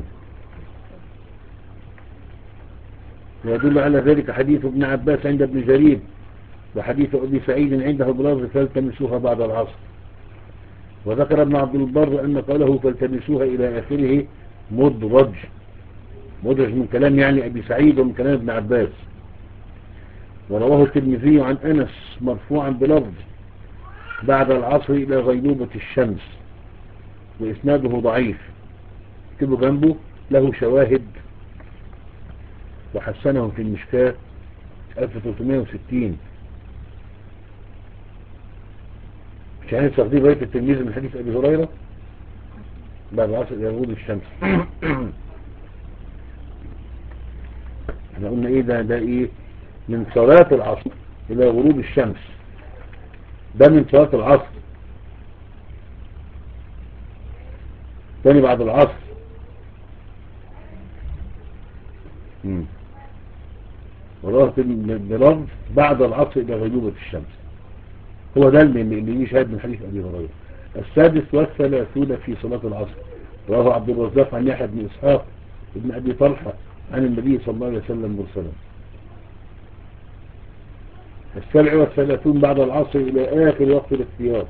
ويدل على ذلك حديث ابن عباس عند ابن جرير، وحديث أبي سعيد عنده بلفظ فالتمسوها بعد العصر. وذكر ابن عبد البر أن قاله فالتمسوها إلى آخره مدرج، مدرج من كلام يعني أبي سعيد ومن كلام ابن عباس. ورواه الترمذي عن أنس مرفوعا بلفظ بعد العصر إلى غيبوبة الشمس، وإسناده ضعيف، اكتبوا جنبه له شواهد، وحسنه في المشكاة ألف وثلاثمائة وستين. مش يعني تقدير رواية التلميذ من حديث أبي هريرة بعد العصر إلى غروب الشمس. احنا قلنا ايه ده ده ايه من صلاة العصر إلى غروب الشمس، ده من صلاة العصر، تاني بعد العصر. مم. وراه بلفظ بعد العصر إلى غيوبة الشمس. هو ده اللي اللي يشهد من حديث أبي هريرة. السادس والثلاثون في صلاة العصر، رواه عبد الرزاق عن يحيى بن إسحاق ابن أبي طلحة عن النبي صلى الله عليه وسلم مرسلا. السابع والثلاثون بعد العصر إلى آخر وقت الاختيار،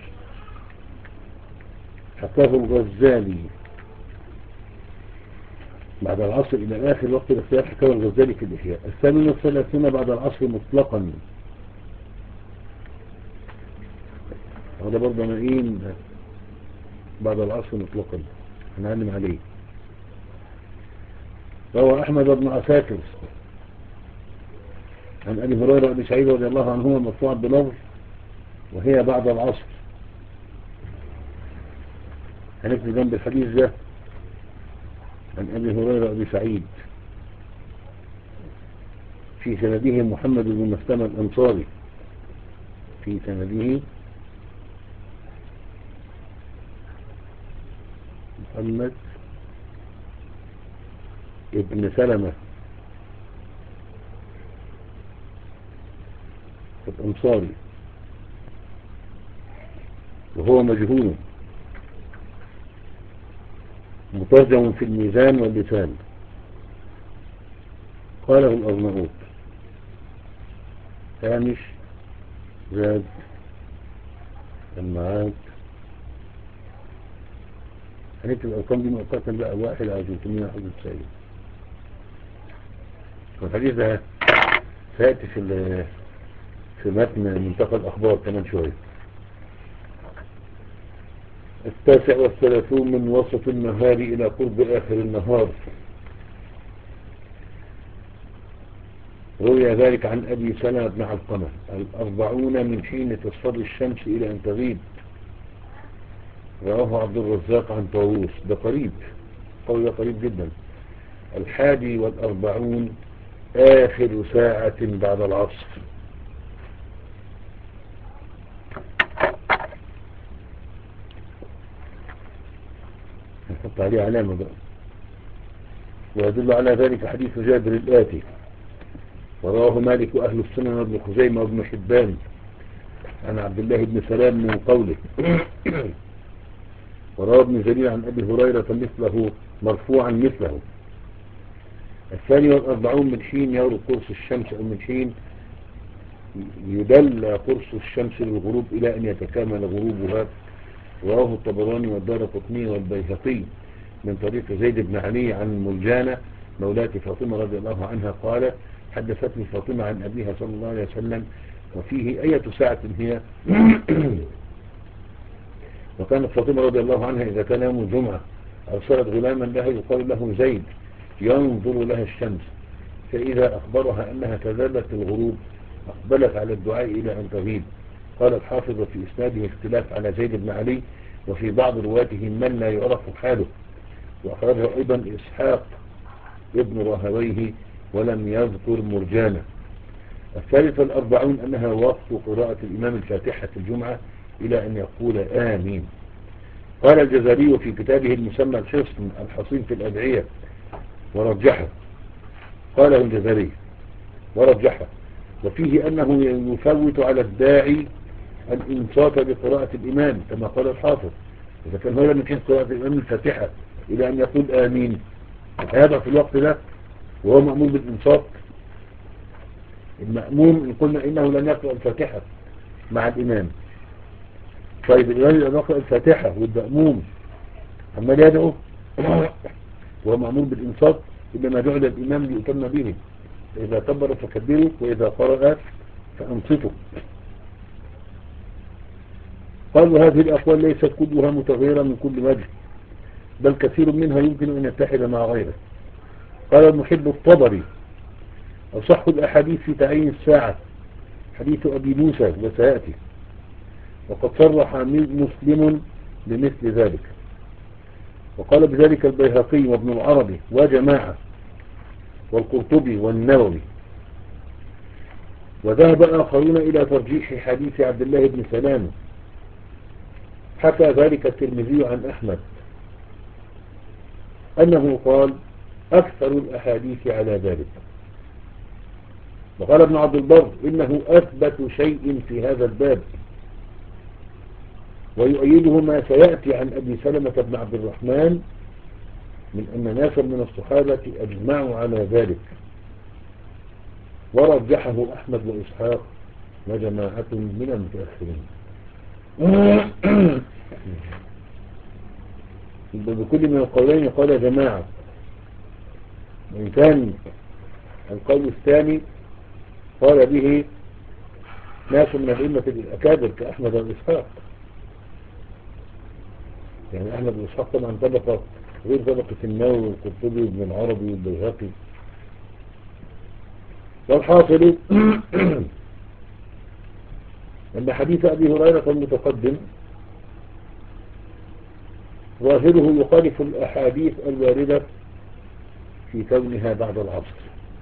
حكاه الغزالي. بعد العصر إلى آخر وقت الاختيار حكاه الغزالي في الإحياء. الثامن والثلاثون بعد العصر مطلقا، هذا برضه نقيم بعد العصر مطلقا هنعلم عليه. روى أحمد بن عساكر عن أبي هريرة وأبي سعيد رضي الله عنهما مرفوعا بلفظ وهي بعد العصر. هنكتب جنب الحديث ده عن أبي هريرة وأبي سعيد في سنده محمد بن مسلمة الأنصاري، في سنده محمد ابن سلمة الأنصاري وهو مجهول مترجم في الميزان واللسان. قاله الأرناؤوط. هامش زاد المعاد. هنكتب الأرقام دي مؤقتا بقى واحد على ثلاثمائة وواحد وتسعين. والحديث ده سيأتي في في متن منتقى الأخبار كمان شوية. التاسع والثلاثون من وسط النهار إلى قرب آخر النهار، روي ذلك عن أبي سلمة بن علقمة. الأربعون من حين تصفر الشمس إلى أن تغيب، رواه عبد الرزاق عن طاووس. ده قريب، قول ده قريب جدا. الحادي والأربعون آخر ساعة بعد العصر، نحط عليه علامة بقى. ويدل على ذلك حديث جابر الآتي، ورواه مالك وأهل السنن وابن خزيمة وابن حبان عن عبد الله بن سلام من قوله. وروى ابن جرير عن أبي هريرة مثله مرفوعا مثله. الثاني والأربعون من حين يغرب قرص الشمس، أو من حين يدل قرص الشمس للغروب إلى أن يتكامل غروبها. رواه الطبراني والدارقطني والبيهقي من طريق زيد بن علي عن ملجانة مولاة فاطمة رضي الله عنها قالت: حدثتني فاطمة عن أبيها صلى الله عليه وسلم وفيه أية ساعة هي. وكانت فاطمة رضي الله عنها إذا كان يوم الجمعة أرسلت غلاما لها يقال له زيد ينظر لها الشمس، فإذا أخبرها أنها تذلت الغروب أقبلت على الدعاء إلى أن تغيب. قال الحافظ في إسناده اختلاف على زيد بن علي، وفي بعض رواته من لا يعرف حاله، وأخرجه أيضا إسحاق ابن راهويه ولم يذكر مرجانة. الثالث الأربعون أنها وقت قراءة الإمام الفاتحة في الجمعة إلى أن يقول آمين. قال الجزري في كتابه المسمى الحصن الحصين في الأدعية ورجحه، قاله الجزري ورجحه، وفيه أنه يفوت على الداعي الإنصات بقراءة الإمام كما قال الحافظ. إذا كان هو لم يكن قراءة الإمام الفاتحة إلى أن يقول آمين، هذا في الوقت ده وهو مأمون بالإنصات. المأموم إن قلنا إنه لن يقرأ الفاتحة مع الإمام، طيب الإمام لن يقرأ الفاتحة والمأموم عمال يدعو وهو مأمون بالإنصات، إنما جعل الإمام ليؤتم به، إذا كبر فكبروا وإذا قرأ فأنصتوا. قالوا هذه الأقوال ليست كلها متغيرة من كل وجه، بل كثير منها يمكن أن يتحد مع غيره. قال المحب الطبري: أصح الأحاديث في تعيين الساعة حديث أبي موسى وسيأتي، وقد صرح مسلم بمثل ذلك، وقال بذلك البيهقي وابن العربي وجماعة والقرطبي والنووي. وذهب آخرون إلى ترجيح حديث عبد الله بن سلام. حكى ذلك الترمذي عن أحمد أنه قال أكثر الأحاديث على ذلك. وقال ابن عبد البر إنه أثبت شيء في هذا الباب، ويؤيده ما سيأتي عن أبي سلمة بن عبد الرحمن من أن ناسا من الصحابة أجمعوا على ذلك، ورجحه أحمد وإسحاق وجماعة من المتأخرين. بكل من القولين قال جماعة، وإن كان القول الثاني قال به ناس من الأئمة الأكابر كأحمد وإسحاق. يعني أحمد وإسحاق طبعا طبقة غير طبقة النووي والقرطبي وابن العربي والبيهقي. والحاصل أن حديث أبي هريرة المتقدم ظاهره يخالف الأحاديث الواردة في كونها بعد العصر،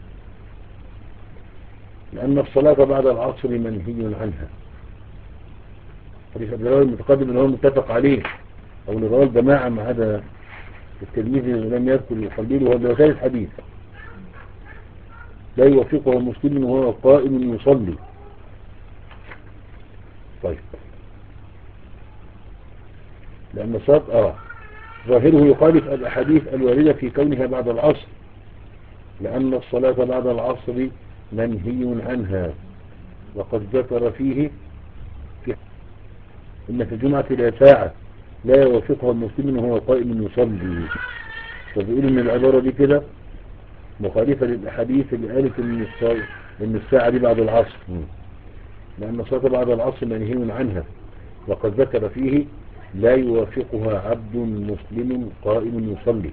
لأن الصلاة بعد العصر منهي عنها. حديث أبي هريرة المتقدم اللي هو متفق عليه أو اللي رواه الجماعة ما عدا التلميذ لم يذكر يحلله، وهذا ثالث حديث لا يوفقه المسلم وهو قائم يصلي. طيب، لأن الصلاة أرى ظاهره يخالف الأحاديث الواردة في كونها بعد العصر، لأن الصلاة بعد العصر منهي عنها، وقد ذكر فيه في إن في الجمعة لا ساعة لا يوافقها المسلم وهو قائم يصلي. فبيقول إن العبارة دي كده مخالفة للأحاديث اللي قالت إن الصلاة إن الساعة دي بعد العصر، لأن الصلاة بعد العصر منهي عنها، وقد ذكر فيه لا يوافقها عبد مسلم قائم يصلي.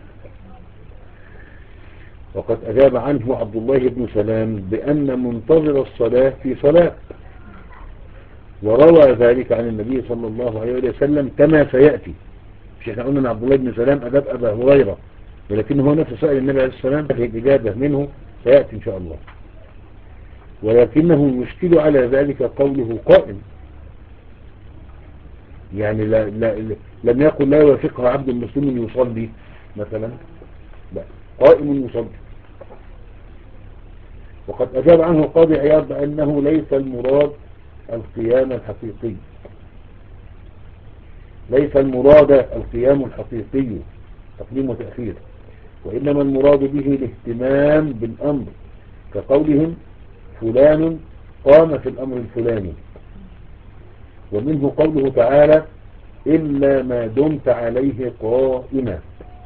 وقد أجاب عنه عبد الله بن سلام بأن منتظر الصلاة في صلاة، وروى ذلك عن النبي صلى الله عليه وسلم كما سيأتي. مش احنا قلنا ان عبد الله بن سلام أجاب أبا هريرة، ولكن هو نفسه سأل النبي عليه السلام، هذه الإجابة منه سيأتي إن شاء الله. ولكنه يشكل على ذلك قوله قائم، يعني لا لا لم يقل لا يوافقها عبد مسلم يصلي مثلا، لا، قائم يصلي. وقد أجاب عنه القاضي عياض بأنه ليس المراد القيام الحقيقي، ليس المراد القيام الحقيقي تقديم وتأخير، وإنما المراد به الاهتمام بالأمر، كقولهم فلان قام في الأمر الفلاني. ومنه قوله تعالى إلا ما دمت عليه قائما.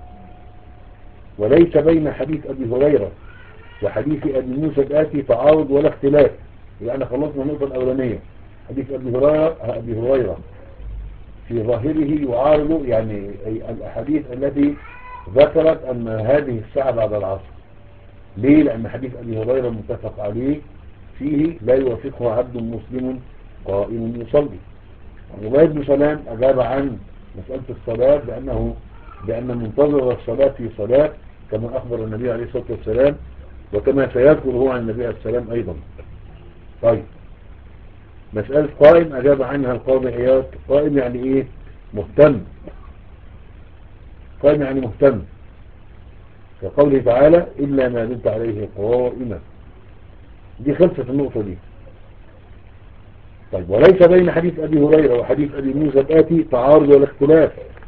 وليس بين حديث أبي هريرة وحديث أبي موسى الآتي تعارض ولا اختلاف، يعني خلصنا النقطة الأولانية. حديث أبي هريرة أبي هريرة في ظاهره يعارض يعني الأحاديث التي ذكرت أن هذه الساعة بعد العصر. ليه؟ لأن حديث أبي هريرة متفق عليه فيه لا يوافقه عبد مسلم قائم يصلي. عبد الله بن سلام أجاب عن مسألة الصلاة بأنه بأن منتظر الصلاة في صلاة، كما أخبر النبي عليه الصلاة والسلام، وكما سيذكر هو عن النبي عليه السلام أيضا. طيب، مسألة قائم أجاب عنها القاضي عياض. قائم يعني إيه؟ مهتم. قائم يعني مهتم، كقوله تعالى إلا ما دمت عليه قائما. دي خلصت النقطة دي. طيب، وليس بين حديث أبي هريرة وحديث أبي موسى الآتي تعارض ولا اختلاف،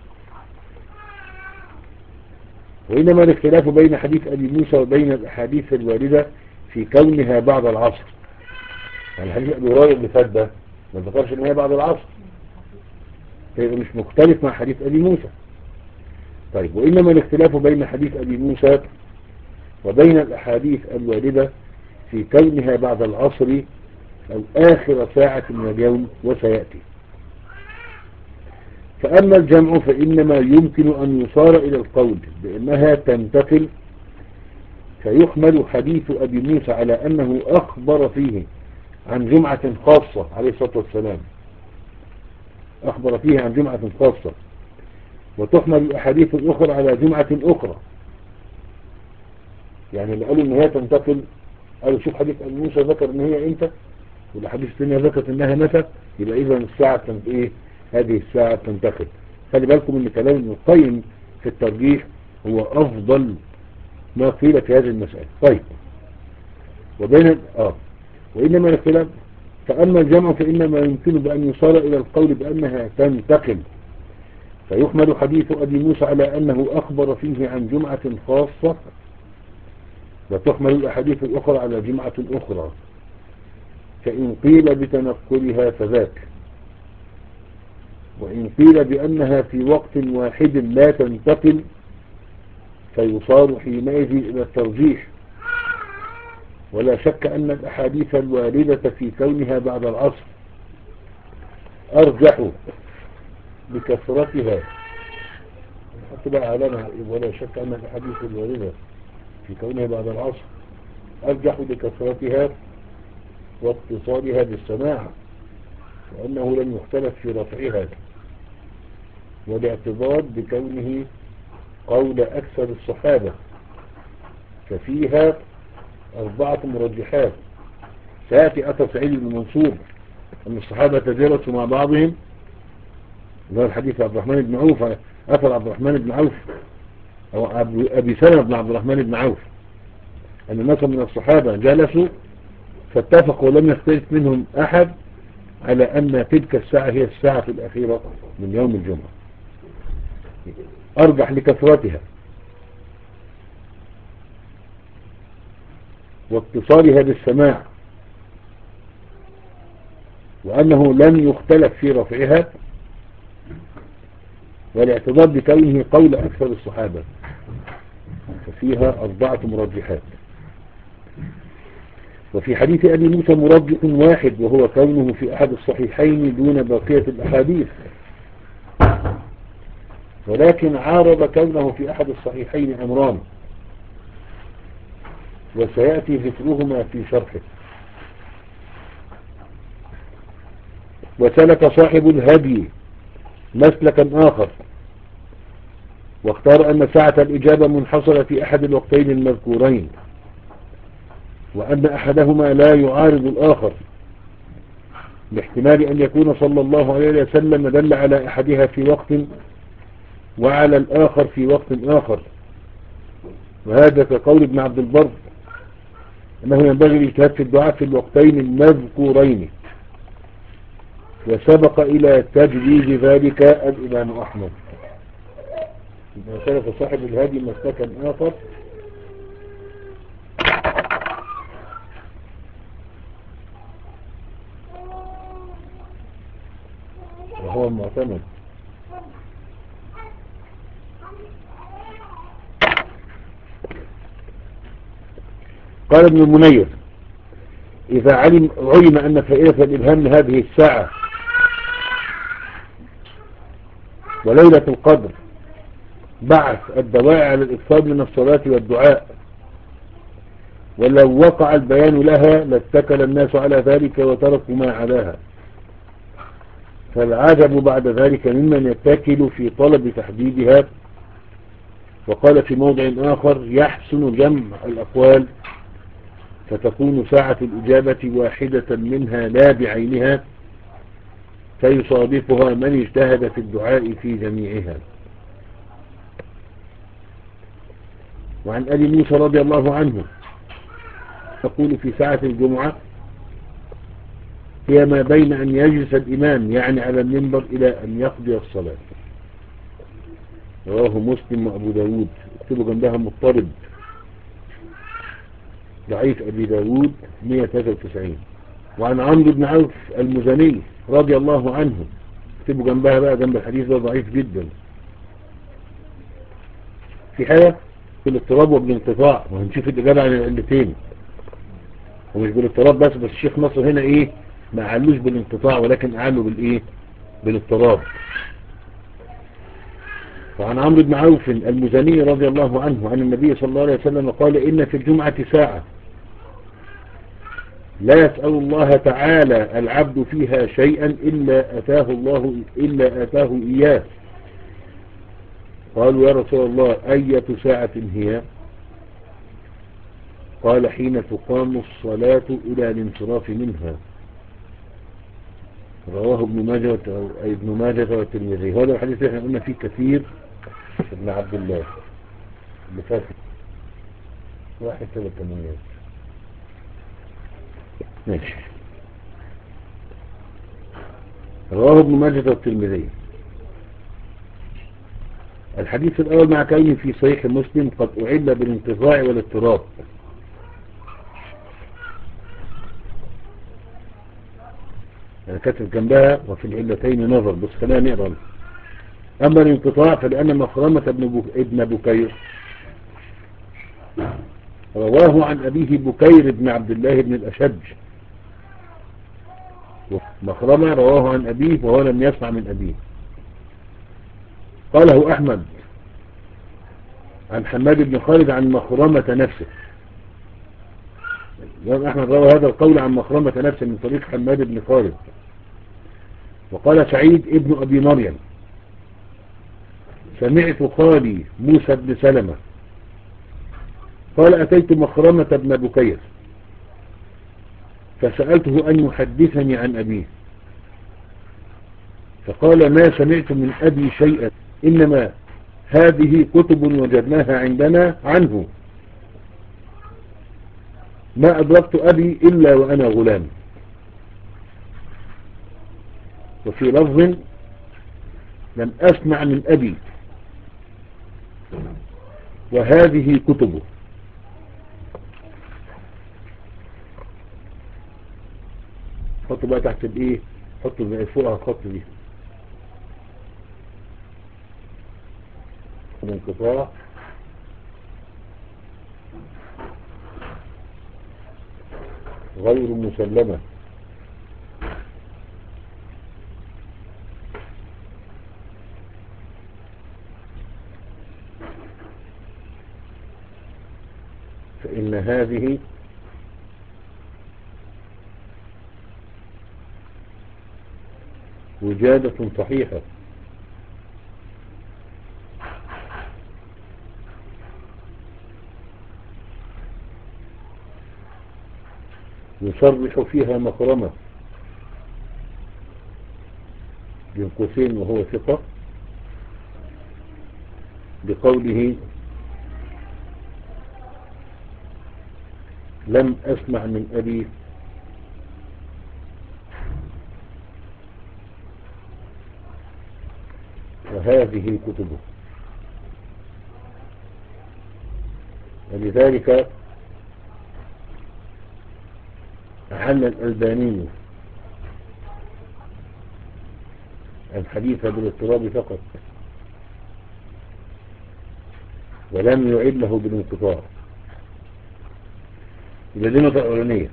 وإنما الاختلاف بين حديث أبي موسى وبين الأحاديث الواردة في كونها بعد العصر. يعني حديث أبي هريرة اللي فات ده ما ذكرش إن هي بعد العصر، فيبقى مش مختلف مع حديث أبي موسى. طيب، وإنما الاختلاف بين حديث أبي موسى وبين الأحاديث الواردة في كونها بعد العصر أو آخر ساعة من اليوم، وسيأتي. فأما الجمع فإنما يمكن أن يصار إلى القول بأنها تنتقل، فيحمل حديث أبي موسى على أنه أخبر فيه عن جمعة خاصة عليه الصلاة والسلام، أخبر فيه عن جمعة خاصة، وتحمل الأحاديث الأخرى على جمعة أخرى. يعني اللي قالوا إن هي تنتقل قالوا شوف حديث أبي موسى ذكر إن هي إمتى، والأحاديث الثانية ذكرت إنها متى، يبقى إذا الساعة تنت إيه؟ هذه الساعة تنتقل. خلي بالكم إن كلام ابن القيم في الترجيح هو أفضل ما قيل في هذه المسألة. طيب، وبين آه وإنما الاختلاف، فأما الجمع فإنما يمكن بأن يصار إلى القول بأنها تنتقل، فيحمل حديث أبي موسى على أنه أخبر فيه عن جمعة خاصة، وتحمل الأحاديث الأخرى على جمعة أخرى، فإن قيل بتنقلها فذاك، وإن قيل بأنها في وقت واحد لا تنتقل فيصار حينئذ إلى الترجيح. ولا شك أن الأحاديث الواردة في كونها بعد العصر أرجح بكثرتها. حتى بقى علامة، ولا شك أن الأحاديث الواردة في كونها بعد العصر أرجح بكثرتها واتصالها بالسماع، وأنه لم يختلف في رفعها، والاعتبار بكونه قول أكثر الصحابة، ففيها أربعة مرجحات. سيأتي أثر سعيد بن منصور أن الصحابة تجالسوا مع بعضهم، وهذا الحديث عبد الرحمن بن عوف، أثر عبد الرحمن بن عوف أو أبي سلمة بن عبد الرحمن بن عوف، أن ناس من الصحابة جلسوا فاتفقوا ولم يختلف منهم أحد على أن تلك الساعة هي الساعة الأخيرة من يوم الجمعة، أرجح لكثرتها واتصالها بالسماع، وأنه لم يختلف في رفعها، والاعتبار بكونه قول أكثر الصحابة، ففيها أربعة مرجحات. وفي حديث أبي موسى مرجح واحد، وهو كونه في أحد الصحيحين دون بقية الأحاديث، ولكن عارض كونه في أحد الصحيحين أمران، وسيأتي ذكرهما في شرحه. وسلك صاحب الهدي مسلكا آخر، واختار أن ساعة الإجابة منحصرة في أحد الوقتين المذكورين، وأن أحدهما لا يعارض الآخر، باحتمال أن يكون صلى الله عليه وسلم دل على أحدها في وقت وعلى الآخر في وقت آخر. وهذا كقول ابن عبد البر أنه ينبغي الاجتهاد في الدعاء في الوقتين المذكورين، وسبق إلى تجويز ذلك الإمام أحمد. سلف صاحب الهادي مسلكا آخر، وهو المعتمد. قال ابن المنير: إذا علم, علم أن فائدة الإبهام لهذه الساعة وليلة القدر بعث الدواعي على الإكثار من الصلاة والدعاء، ولو وقع البيان لها لاتكل الناس على ذلك وتركوا ما عداها، فالعجب بعد ذلك ممن يتكل في طلب تحديدها. وقال في موضع آخر: يحسن جمع الأقوال فتكون ساعة الإجابة واحدة منها لا بعينها، فيصادفها من اجتهد في الدعاء في جميعها. وعن أبي موسى رضي الله عنه يقول في ساعة الجمعة: هي ما بين أن يجلس الإمام يعني على المنبر إلى أن يقضي الصلاة. رواه مسلم وأبو داود، اكتبوا جنبها مضطرب، ضعيف أبي داود مئة وثلاثة وتسعين. وعن عمرو بن عوف المزني رضي الله عنه، اكتبوا جنبها بقى جنب الحديث ده ضعيف جدا، في حاجة في الاضطراب وبالانقطاع، وهنشوف الإجابة عن العلتين. ومش بالاضطراب بس، بس الشيخ نصر هنا ايه ما قالوش بالانقطاع، ولكن قالوا بالايه بالاضطراب. وعن عمرو بن عوف المزني رضي الله عنه عن النبي صلى الله عليه وسلم قال: إن في الجمعة ساعة لا يسأل الله تعالى العبد فيها شيئا إلا أتاه الله إلا أتاه إياه. قالوا: يا رسول الله أية ساعة هي؟ قال: حين تقام الصلاة إلى الانصراف منها. رواه ابن ماجه وت- أي ابن ماجه والترمذي. هذا الحديث احنا قلنا فيه كثير ابن عبد الله اللي فات واحد ثلاث ثمانيات. ماشي. رواه ابن ماجه والترمذي. الحديث الأول مع كونه في صحيح مسلم قد أعل بالانقطاع والاضطراب. يعني كاتب جنبها وفي العلتين نظر، بس خلينا نقرا. أما الانقطاع فلأن مخرمة ابن بو- ابن بكير رواه عن أبيه بكير بن عبد الله بن الأشج. مخرمة رواه عن أبيه وهو لم يسمع من أبيه. قاله أحمد عن حماد بن خالد عن مخرمة نفسه. الإمام أحمد روى هذا القول عن مخرمة نفسه من طريق حماد بن خالد. وقال سعيد ابن أبي مريم سمعت خالي موسى بن سلمة قال أتيت مخرمة بن بكير فسألته أن يحدثني عن أبيه فقال ما سمعت من أبي شيئا إنما هذه كتب وجدناها عندنا عنه ما أدركت أبي إلا وأنا غلام. وفي لفظ لم أسمع من أبي وهذه كتبه. حطوا بقى تحت الايه، حطوا زي فوقها الخط دي الانقطاع غير مسلمة. فإن هذه وجادة صحيحة يصرح فيها مخرمة بين قوسين وهو ثقة بقوله لم أسمع من أبي وهذه كتبه. ولذلك أحل الألباني الحديث بالاضطراب فقط ولم يعله بالانقطاع. إذا دي نقطة أولانية.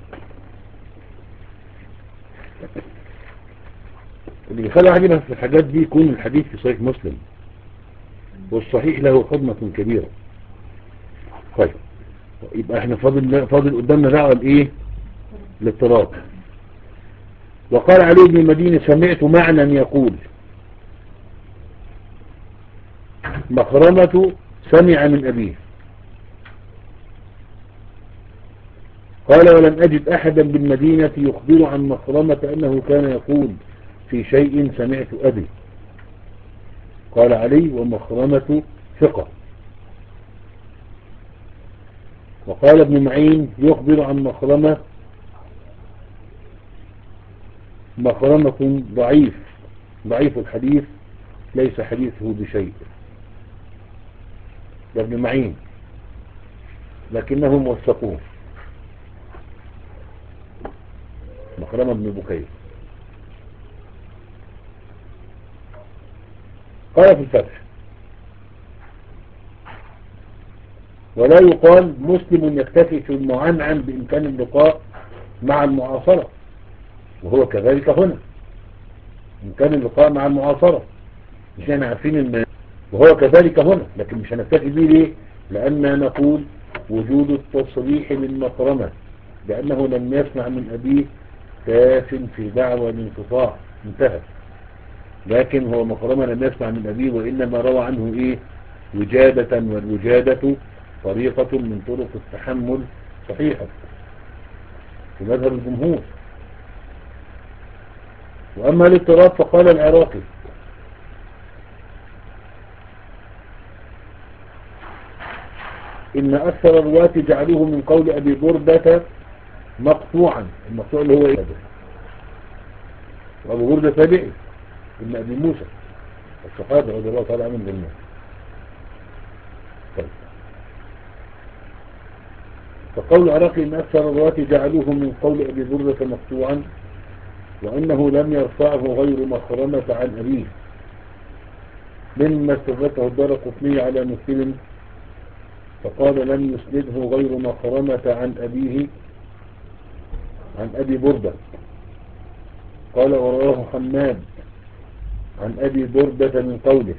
اللي يخلي عجبها في الحاجات دي يكون الحديث في صحيح مسلم والصحيح له خدمة كبيرة. طيب يبقى احنا فاضل فاضل قدامنا دعوة الايه الاضطراب. وقال علي بن المديني سمعت معنى يقول مخرمة سمع من أبيه. قال ولم أجد أحدا بالمدينة يخبر عن مخرمة أنه كان يقول في شيء سمعت أبي. قال علي ومخرمة ثقة. وقال ابن معين يخبر عن مخرمة مخرمة ضعيف ضعيف الحديث ليس حديثه بشيء. ده ابن معين لكنهم وثقوه مخرمة بن بكير. قال في الفتح ولا يقال مسلم يكتفي في المعنعن بإمكان اللقاء مع المعاصرة وهو كذلك هنا إمكان اللقاء مع المعاصرة مش احنا عارفين ان وهو كذلك هنا لكن مش هنكتفي به ليه؟ لأننا نقول وجود التصريح للمخرمة لأنه لم يسمع من أبيه كاف في دعوى الانقطاع انتهى. لكن هو مخرمة لم يسمع من أبيه وإنما روى عنه إيه وجادة والوجادة طريقة من طرق التحمل صحيحة في مذهب الجمهور. وأما الاضطراب فقال العراقي إن أكثر الرواة جعلوه من قول أبي بردة مقطوعا. المقطوع اللي هو إيه؟ وأبو بردة تابعي ابن أبي موسى الصحابة رضي الله تعالى عنهم جميعا. طيب. فقول العراقي إن أكثر الرواة جعلوه من قول أبي بردة مقطوعا وأنه لم يرفعه غير مخرمة عن أبيه، مما استدركه الدارقطني على مسلم فقال لم يسنده غير مخرمة عن أبيه عن أبي بردة. قال وراه حماد عن أبي بردة من قوله،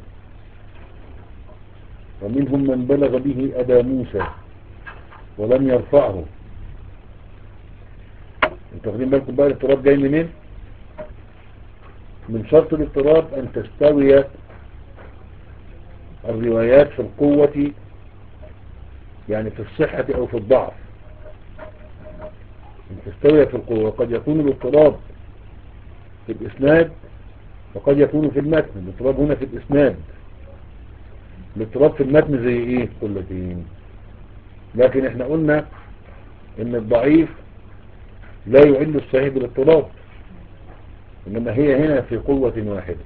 ومنهم من بلغ به أبا موسى ولم يرفعه. انتوا واخدين بالكم بقى الاضطراب جاي منين؟ من شرط الاضطراب أن تستوي الروايات في القوة، يعني في الصحة أو في الضعف، أن تستوي في القوة. قد يكون الاضطراب في الإسناد وقد يكون في المتن. الاضطراب هنا في الإسناد. الاضطراب في المتن زي إيه؟ قلتين. لكن احنا قلنا إن الضعيف لا يعل الصحيح بالاضطراب، إنما هي هنا في قوة واحدة.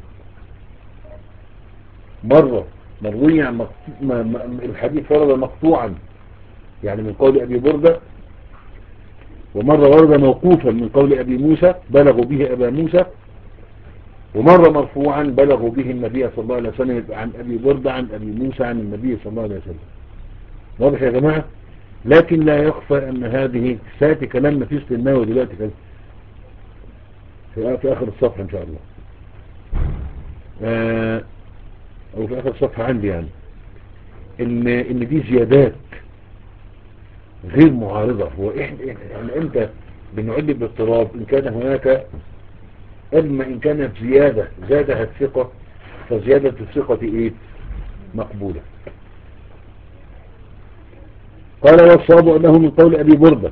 مرة مروي عن الحديث ورد مقطوعا يعني من قول أبي بردة، ومرة ورد موقوفا من قول أبي موسى بلغوا به أبا موسى، ومرة مرفوعا بلغوا به النبي صلى الله عليه وسلم عن أبي بردة عن أبي موسى عن النبي صلى الله عليه وسلم. واضح يا جماعة؟ لكن لا يخفى أن هذه ساتي كلام نفيس للناوي دلوقتي كده في آخر الصفحة إن شاء الله، آه أو في آخر الصفحة عندي، يعني إن إن دي زيادات غير معارضة. هو إحنا يعني إمتى بنعد باضطراب؟ إن كان هناك، أما إن كانت زيادة زادها الثقة فزيادة الثقة إيه؟ مقبولة. قال والصواب أنه من قول أبي بردة،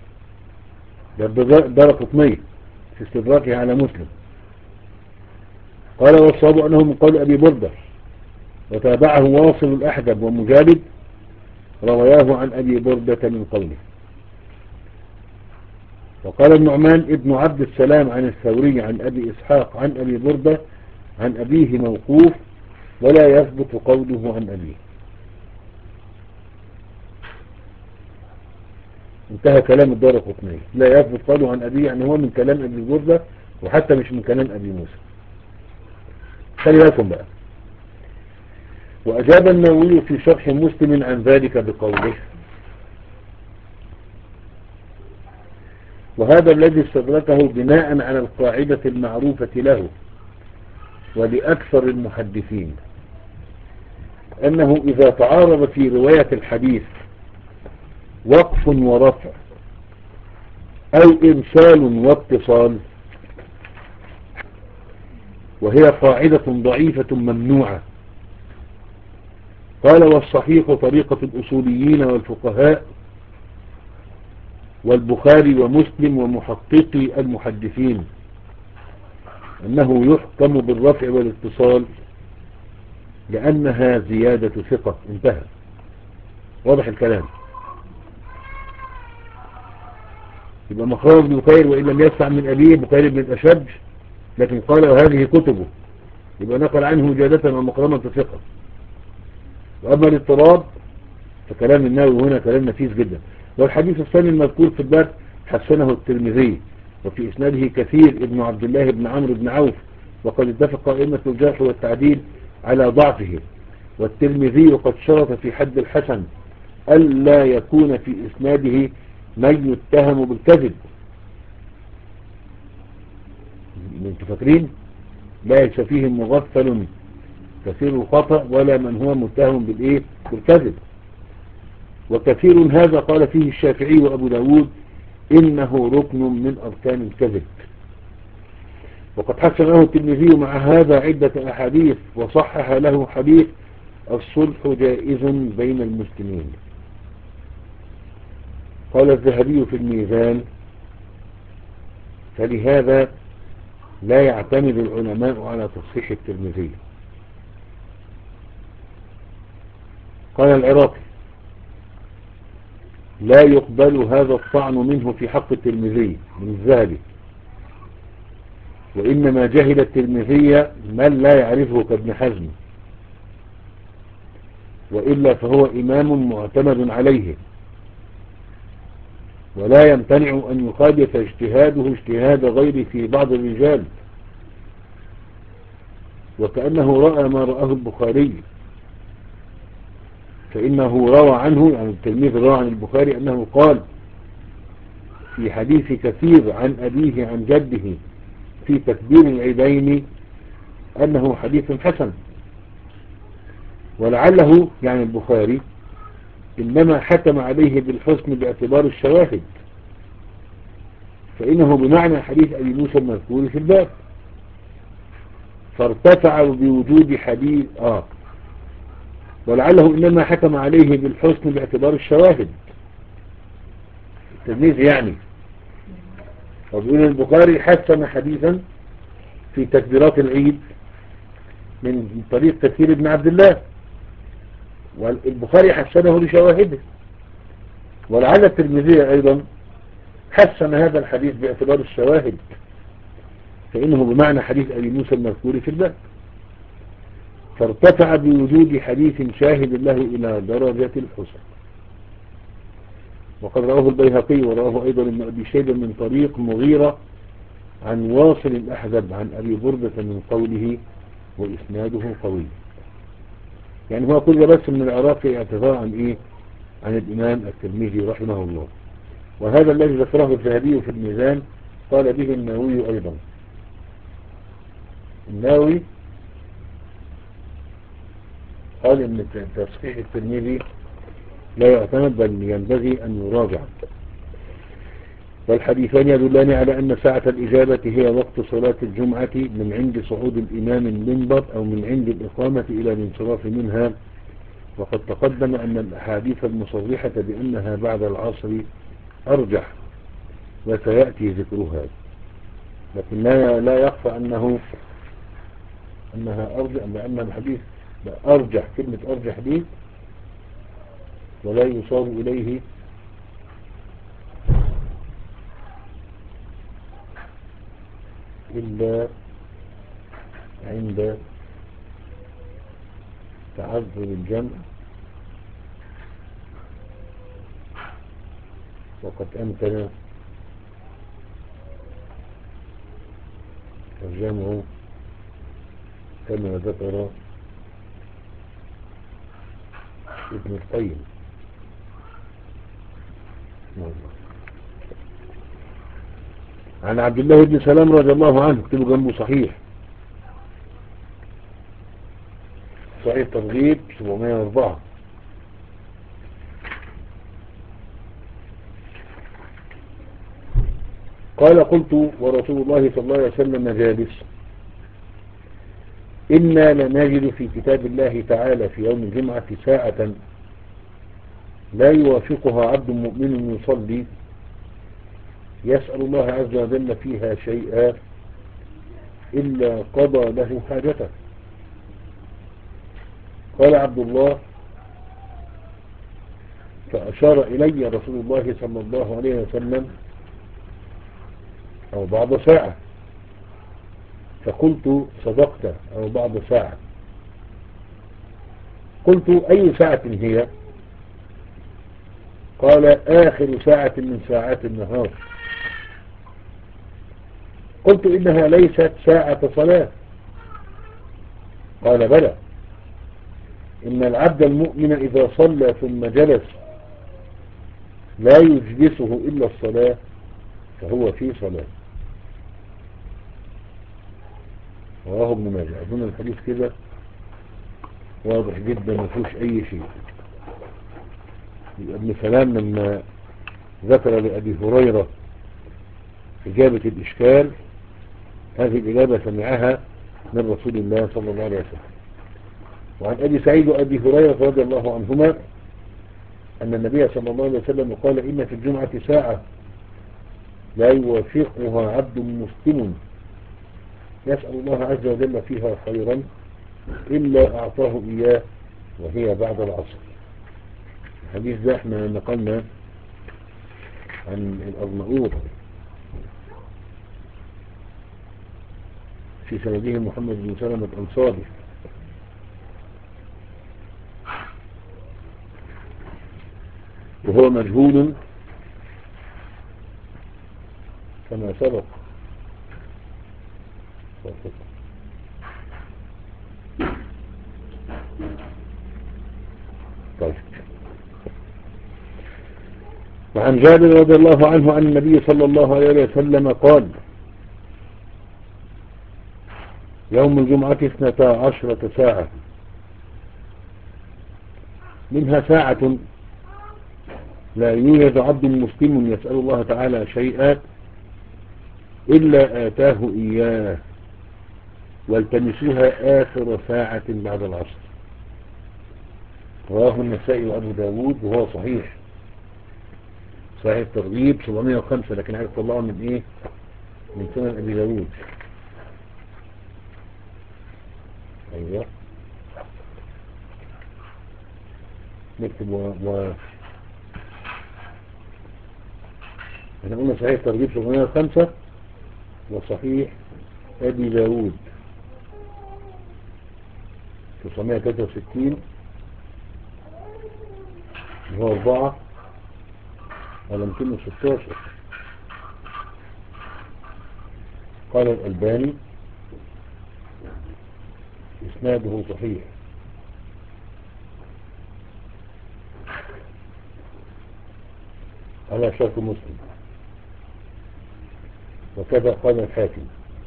الدارقطني في استدراكه على مسلم. قال والصواب أنه من قول أبي بردة، وتابعه واصل الأحدب ومجالد رواياه عن أبي بردة من قوله. وقال النعمان ابن عبد السلام عن الثوري عن أبي إسحاق عن أبي بردة عن أبيه موقوف ولا يثبت قوله عن أبيه. انتهى كلام الدارقطني، لا يثبت قوله عن أبيه، يعني هو من كلام أبي بردة وحتى مش من كلام أبي موسى. خلي بالكم بقى. وأجاب النووي في شرح مسلم عن ذلك بقوله، وهذا الذي استدركه بناء على القاعدة المعروفة له ولأكثر المحدثين، أنه إذا تعارض في رواية الحديث وقف ورفع أو إرسال واتصال، وهي قاعدة ضعيفة ممنوعة. قال والصحيح طريقة الأصوليين والفقهاء والبخاري ومسلم ومحققي المحدثين أنه يحكم بالرفع والاتصال لأنها زيادة ثقة. انتهى. واضح الكلام؟ يبقى مخرج بن بكير وإن لم يسمع من أبيه بكير بن الأشج، لكن قال وهذه كتبه، يبقى نقل عنه زيادة ومقرمة ثقة. وأما الاضطراب فكلام النووي هنا كلام نفيس جدا. والحديث الثاني المذكور في الباب حسنه الترمذي، وفي إسناده كثير ابن عبد الله بن عمرو بن عوف، وقد اتفق أئمة الجرح والتعديل على ضعفه. والترمذي قد شرط في حد الحسن ألا يكون في إسناده من يتهم بالكذب. انتوا فاكرين؟ ليس فيه مغفل كثير الخطأ ولا من هو متهم بالإيه؟ بالكذب. وكثير هذا قال فيه الشافعي وأبو داود إنه ركن من أركان الكذب. وقد حسنه الترمذي مع هذا عدة أحاديث وصحح له حديث الصلح جائز بين المسلمين. قال الذهبي في الميزان فلهذا لا يعتمد العلماء على تصحيح الترمذي. قال العراقي لا يقبل هذا الطعن منه في حق الترمذي من الذهبي، وإنما جهل الترمذي من لا يعرفه كابن حزم، وإلا فهو إمام معتمد عليه، ولا يمتنع أن يخالف اجتهاده اجتهاد غيره في بعض الرجال، وكأنه رأى ما رآه البخاري، فإنه روى عنه، يعني التلميذ روى عن البخاري أنه قال في حديث كثير عن أبيه عن جده في تكبير العيدين أنه حديث حسن، ولعله يعني البخاري إنما حكم عليه بالحسن باعتبار الشواهد، فإنه بمعنى حديث أبي موسى المذكور في الباب، فارتفع بوجود حديث آه ولعله إنما حكم عليه بالحسن باعتبار الشواهد التلميذ يعني. وبيقول البخاري حسن حديثا في تكبيرات العيد من طريق كثير بن عبد الله، والبخاري حسنه لشواهده، ولعل الترمذي أيضا حسن هذا الحديث باعتبار الشواهد، فإنه بمعنى حديث أبي موسى المذكور في الباب، فارتفع بوجود حديث شاهد له إلى درجة الحسن. وقد رواه البيهقي ورواه أيضا ابن أبي شيبة من طريق مغيرة عن واصل الأحزب عن أبي بردة من قوله وإسناده قوي. يعني هو كل بس من العراقي اعتذار عن إيه؟ عن الإمام الترمذي رحمه الله. وهذا الذي ذكره الذهبي في الميزان قال به النووي أيضا. النووي قال إن تصحيح الترمذي لا يعتمد بل ينبغي أن يراجع، والحديثان يدلان على أن ساعة الإجابة هي وقت صلاة الجمعة من عند صعود الإمام المنبر أو من عند الإقامة إلى الانصراف منها. وقد تقدم أن الأحاديث المصرحة بأنها بعد العصر أرجح وسيأتي ذكرها، لكن لا, لا يخفى أنه أنها أرجح، لأن الحديث أرجح، كلمة أرجح دي ولا يصار إليه إلا عند تعذر الجمع، وقد أمكن الجمع كما ذكر ابن القيم. عن عبد الله بن سلام رضي الله عنه، اكتبوا جنبه صحيح صحيح ترغيب سبعمائة وأربعة، قال قلت ورسول الله صلى الله عليه وسلم جالس إنا لنجد في كتاب الله تعالى في يوم الجمعة ساعة لا يوافقها عبد مؤمن يصلي يسأل الله عز وجل فيها شيئا إلا قضى له حاجته. قال عبد الله فأشار إلي رسول الله صلى الله عليه وسلم أو بعض ساعة، فقلت صدقت أو بعض ساعة. قلت أي ساعة هي؟ قال آخر ساعة من ساعات النهار. قلت إنها ليست ساعة صلاة. قال بلى، إن العبد المؤمن إذا صلى ثم جلس لا يجلسه إلا الصلاة فهو في صلاة. رواه ابن ماجه. أظن الحديث كده واضح جدا ما فيهوش أي شيء. ابن سلام لما ذكر لأبي هريرة إجابة الإشكال، هذه الإجابة سمعها من رسول الله صلى الله عليه وسلم. وعن أبي سعيد وأبي هريرة رضي الله عنهما أن النبي صلى الله عليه وسلم قال إن في الجمعة ساعة لا يوافقها عبد مسلم يسأل الله عز وجل فيها خيرا إلا أعطاه إياه وهي بعد العصر. الحديث ده احنا نقلنا عن الأرناؤوط في سنده محمد بن سلمة الأنصاري، وهو مجهول كما سبق. طيب. وعن جابر رضي الله عنه عن النبي صلى الله عليه وسلم قال: يوم الجمعة اثنتا عشرة ساعة، منها ساعة لا يوجد عبد مسلم يسأل الله تعالى شيئا إلا آتاه إياه، والتمسوها آخر ساعة بعد العصر. رواه النسائي وأبو داود وهو صحيح، صحيح الترغيب سبعمائة وخمسة، لكن عايز تطلعه من ايه؟ من سنن أبي داود. ايوه نكتب و... و... احنا قلنا صحيح الترغيب سبعمائة وخمسة وصحيح أبي داود تسعمائة وثلاثة وستين، هو أربعة على مئتين وستاشر. قال الألباني إسناده صحيح. على شرط مسلم، وكذا قال الحاكم،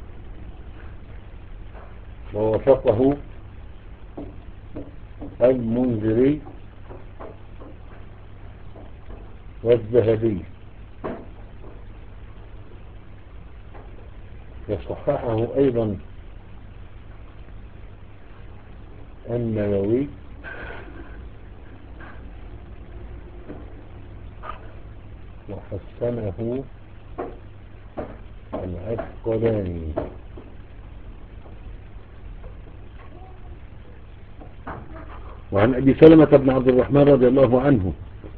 ووثقه المنذري والذهبي، وصححه أيضا النووي وحسنه العسقلاني. وعن أبي سلمة بن عبد الرحمن رضي الله عنه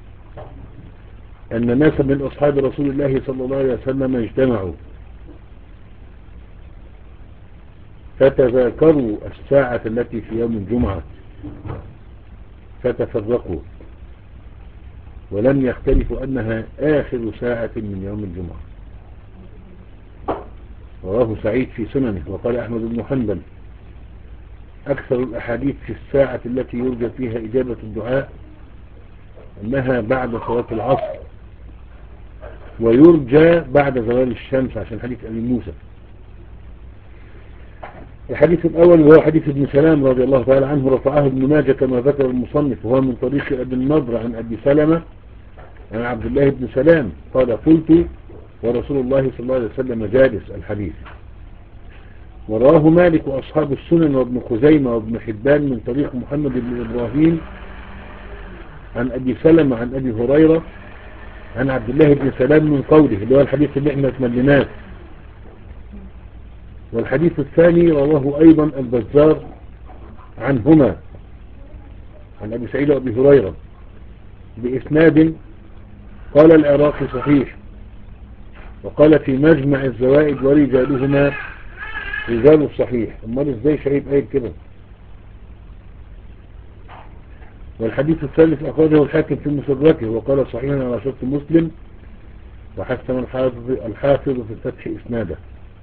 أن ناسا من أصحاب رسول الله صلى الله عليه وسلم اجتمعوا فتذاكروا الساعة التي في يوم الجمعة فتفرقوا، ولم يختلفوا أنها آخر ساعة من يوم الجمعة. رواه سعيد في سننه. وقال أحمد بن حنبل: أكثر الأحاديث في الساعة التي يرجى فيها إجابة الدعاء أنها بعد صلاة العصر، ويرجى بعد زوال الشمس، عشان حديث أبي موسى. الحديث الأول وهو حديث ابن سلام رضي الله تعالى عنه، رفعه ابن ماجه كما ذكر المصنف، وهو من طريق أبي النضر عن أبي سلمة عن عبد الله بن سلام قال: قلت ورسول الله صلى الله عليه وسلم جالس. الحديث. ورواه مالك وأصحاب السنن وابن خزيمة وابن حبان من طريق محمد بن إبراهيم عن أبي سلمة عن أبي هريرة عن عبد الله بن سلام من قوله، اللي هو الحديث اللي احنا تمليناه. والحديث الثاني رواه أيضا البزار عنهما عن أبي سعيد وأبي هريرة بإسناد قال العراقي صحيح، وقال في مجمع الزوائد ورجالهما رجال الصحيح. امال ازاي شعيب قايل كده؟ والحديث الثالث أخرجه الحاكم في مستدركه وقال صحيح على شرط مسلم، وحسن الحافظ الحافظ في الفتح إسناده.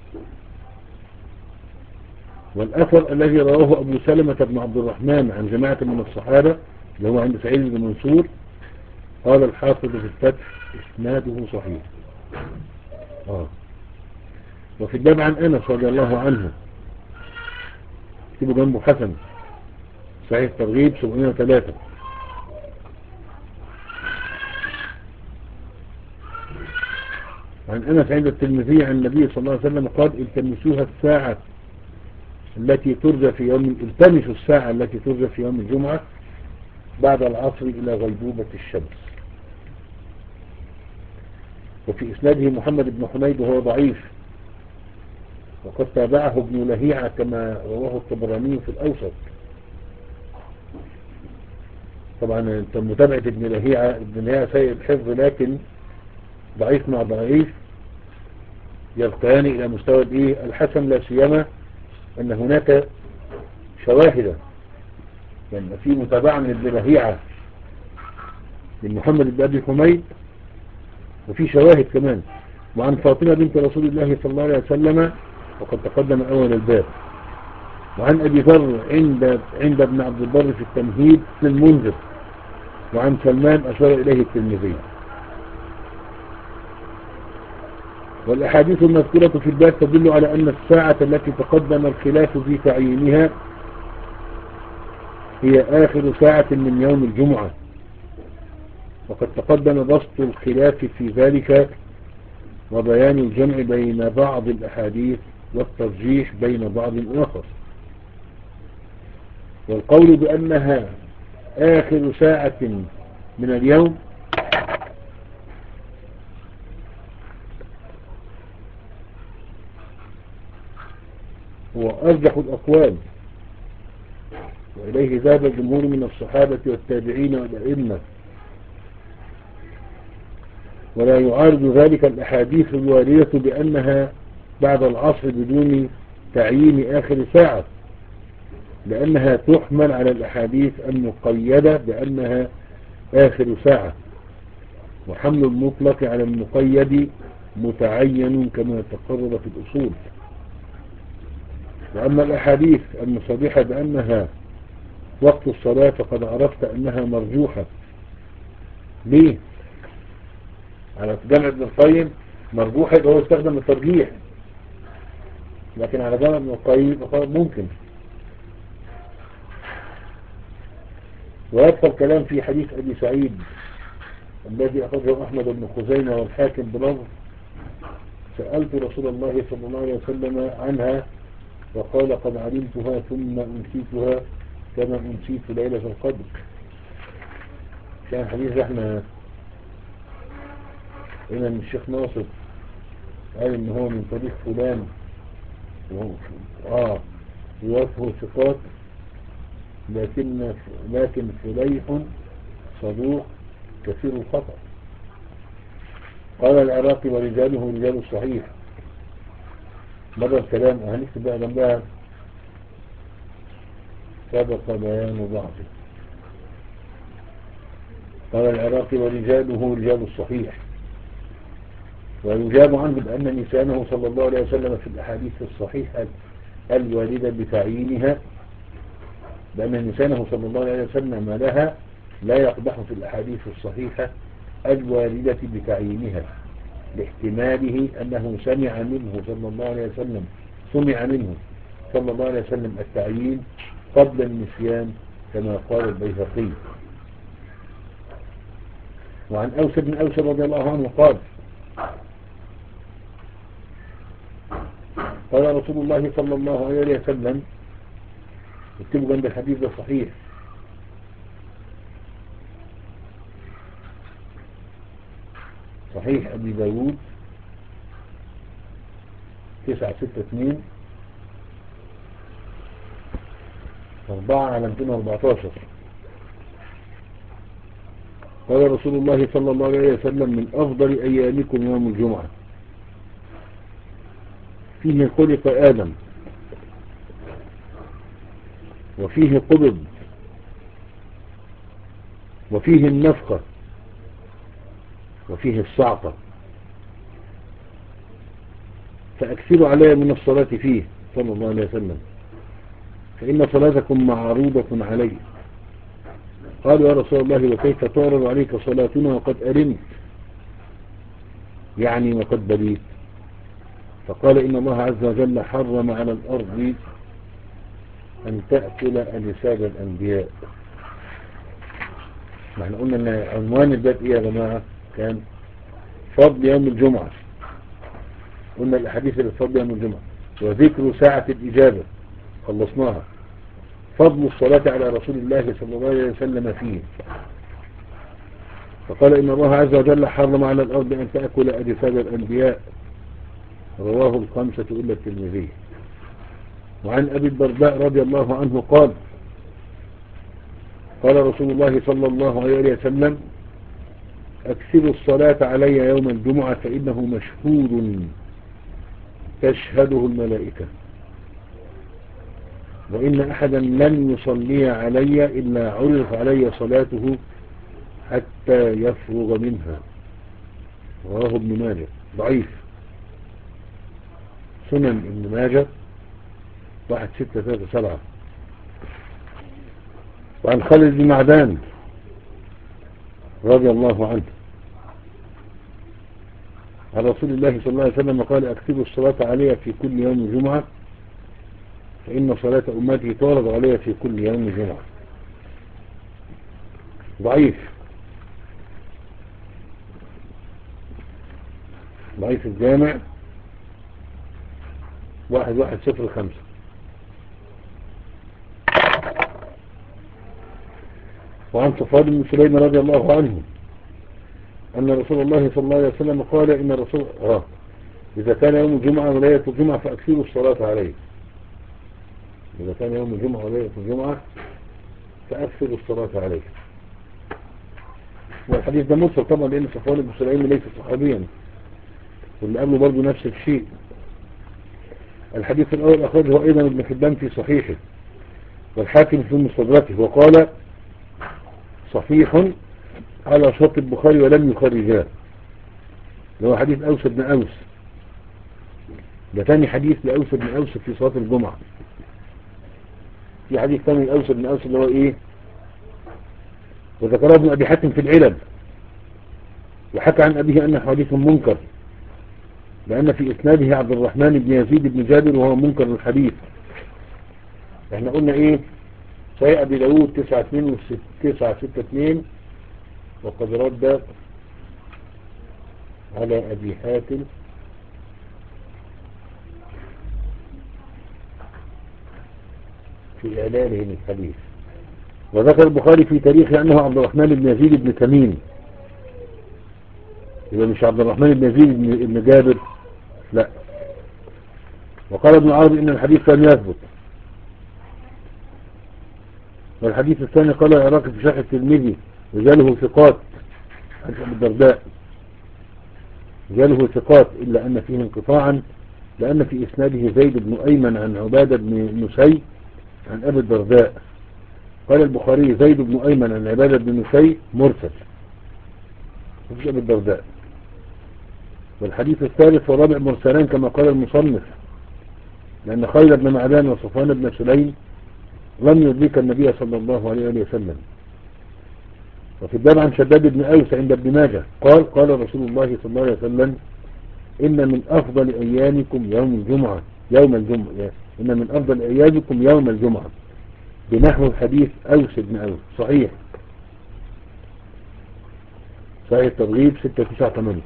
والأثر الذي رواه أبو سلمة بن عبد الرحمن عن جماعة من الصحابة اللي هو عند سعيد بن منصور، قال الحافظ في الفتح إسناده صحيح. آه. وفي الباب عن أنس رضي الله عنه اكتبوا جنبه حسن، صحيح ترغيب سبعمائة وثلاثة. عن أنس عند الترمذي عن النبي صلى الله عليه وسلم قال: التمسوها الساعة التي ترجى في يوم التمسوا الساعة التي ترجى في يوم الجمعة بعد العصر إلى غيبوبة الشمس. وفي إسناده محمد بن حميد وهو ضعيف، وقد تابعه ابن لهيعة كما رواه الطبراني في الأوسط. طبعا متابعة ابن لهيعة ابن لهيعة سيء الحفظ، لكن ضعيف مع ضعيف يرقيان إلى مستوى الحسن، لا سيما أن هناك شواهد، يعني في متابعة من ابن لهيعة من محمد بن أبي حميد، وفي شواهد كمان وعن فاطمة بنت رسول الله صلى الله عليه وسلم، وقد تقدم أول الباب. وعن أبي ذر عند عند ابن عبد البر في التمهيد في المنذر، وعن سلمان أشار إليه الترمذي. والأحاديث المذكورة في الباب تدل على أن الساعة التي تقدم الخلاف في تعيينها هي آخر ساعة من يوم الجمعة، وقد تقدم بسط الخلاف في ذلك وبيان الجمع بين بعض الأحاديث والترجيح بين بعض الآخر. والقول بأنها آخر ساعة من اليوم هو أرجح الأقوال، وإليه ذهب الجمهور من الصحابة والتابعين والأئمة، ولا يعارض ذلك الأحاديث الواردة بأنها بعد العصر بدون تعيين آخر ساعة، لأنها تحمل على الأحاديث المقيدة بأنها آخر ساعة، وحمل المطلق على المقيد متعين كما تقرر في الأصول. وأما الأحاديث المصرحة بأنها وقت الصلاة فقد عرفت أنها مرجوحة. ليه؟ على جمع ابن القيم مرجوحة هو استخدم الترجيح، لكن على جمع ابن القيم ممكن. ويبقى الكلام في حديث أبي سعيد الذي أخرجه أحمد بن خزيمة والحاكم بلفظ: سألت رسول الله صلى الله عليه وسلم عنها وقال قد علمتها ثم أنسيتها كما أنسيت ليلة القدر. كان حديث احنا هنا من الشيخ ناصر قال ان هو من طريق فلان اه رواته ثقات، لكن لكن فليح صدوق كثير الخطأ. قال العراقي ورجاله رجال الصحيح. مر الكلام هنكتب بقى جنبها سبق بيان ضعفه. قال العراقي ورجاله رجال الصحيح. ويجاب عنه بأن نسانه صلى الله عليه وسلم في الأحاديث الصحيحة الواردة بتعيينها، بأن نسانه صلى الله عليه وسلم لها لا يقدح في الأحاديث الصحيحة الواردة بتعيينها، لاحتماله أنه سمع منه صلى الله عليه وسلم سمع منه صلى الله عليه وسلم التعيين قبل النسيان كما قال البيهقي. وعن أوس بن أوس رضي الله عنه قال: قال رسول الله صلى الله عليه وسلم، اكتبوا جنب الحديث ده صحيح، صحيح أبي داود تسعة ستة اثنين أربعة على مئتين وأربعتاشر. قال رسول الله صلى الله عليه وسلم: من أفضل أيامكم يوم الجمعة، فيه خلق آدم وفيه قبض وفيه النفخة وفيه الصعقة، فأكثروا علي من الصلاة فيه صلى الله عليه وسلم، فإن صلاتكم معروضة علي. قالوا: يا رسول الله وكيف تعرض عليك صلاتنا وقد أرمت، يعني وقد بليت؟ فقال: إن الله عز وجل حرم على الأرض أن تأكل أجساد الأنبياء. ما احنا قلنا ان عنوان الباب ايه يا جماعة؟ كان فضل يوم الجمعة. قلنا الأحاديث اللي فضل يوم الجمعة وذكر ساعة الإجابة خلصناها، فضل الصلاة على رسول الله صلى الله عليه وسلم فيه. فقال: إن الله عز وجل حرم على الأرض أن تأكل أجساد الأنبياء، رواه الخمسة إلا الترمذي. وعن أبي الدرداء رضي الله عنه قال قال رسول الله صلى الله عليه وسلم أكثروا الصلاة علي يوم الجمعة فإنه مشهود تشهده الملائكة، وإن أحدا لن يصلي علي إلا عرض علي صلاته حتى يفرغ منها. رواه ابن ماجه. ضعيف. سنن ابن ماجه واحد ستة ثلاثة سبعة. وعن خالد بن معدان رضي الله عنه عن رسول الله صلى الله عليه وسلم قال أكتبوا الصلاة علي في كل يوم جمعة فإن صلاة أمتي تعرض علي في كل يوم جمعة. ضعيف. ضعيف الجامع واحد واحد صفر خمسة. وعن صفوان بن سليم رضي الله عنه أن رسول الله صلى الله عليه وسلم قال إن الرسول آه إذا كان يوم الجمعة وليلة الجمعة فأكثروا الصلاة عليه. إذا كان يوم الجمعة وليلة الجمعة فأكثروا الصلاة عليه. والحديث ده مرسل طبعا لأن صفوان بن سليم ليس صحابيا، واللي قبله برضه نفس الشيء. الحديث الأول أخرجه أيضا ابن حبان في صحيحه والحاكم في مستدركه وقال صحيح على شرط البخاري ولم يخرجاه. هو حديث أوس بن أوس. ده ثاني حديث لأوس بن أوس في صلاة الجمعة. في حديث ثاني لأوس بن أوس اللي هو إيه وذكره ابن أبي حاتم في العلل وحكى عن أبيه أنه حديث منكر لأن في إسناده عبد الرحمن بن يزيد بن جابر وهو منكر الحديث. احنا قلنا إيه صحيح أبي داود تسعة اثنين وتسعة ستة اثنين وقد رد على أبي حاتم في إعلانه للحديث. وذكر البخاري في تاريخه أنه عبد الرحمن بن يزيد بن تميم. إذا مش عبد الرحمن بن يزيد بن جابر لا. وقال ابن عربي إن الحديث لم يثبت. والحديث الثاني قال العراقي في شرح الترمذي رجاله ثقات عن أبي الدرداء رجاله ثقات إلا أن فيه انقطاعا لأن في إسناده زيد بن أيمن عن عبادة بن نسي عن أبي الدرداء. قال البخاري زيد بن أيمن عن عبادة بن نسي مرسل مفيش أبي الدرداء. والحديث الثالث والرابع مرسلان كما قال المصنف لأن خالد بن معدان وصفوان بن سليم لم يدرك النبي صلى الله عليه وسلم. وفي الباب عن شداد بن أوس عند ابن ماجه قال قال رسول الله صلى الله عليه وسلم إن من أفضل أيامكم يوم الجمعة يوم الجمعة إن من أفضل أيامكم يوم الجمعة بنحو حديث أوس بن أوس. صحيح صحيح الترغيب ستة تسعة ثمانية.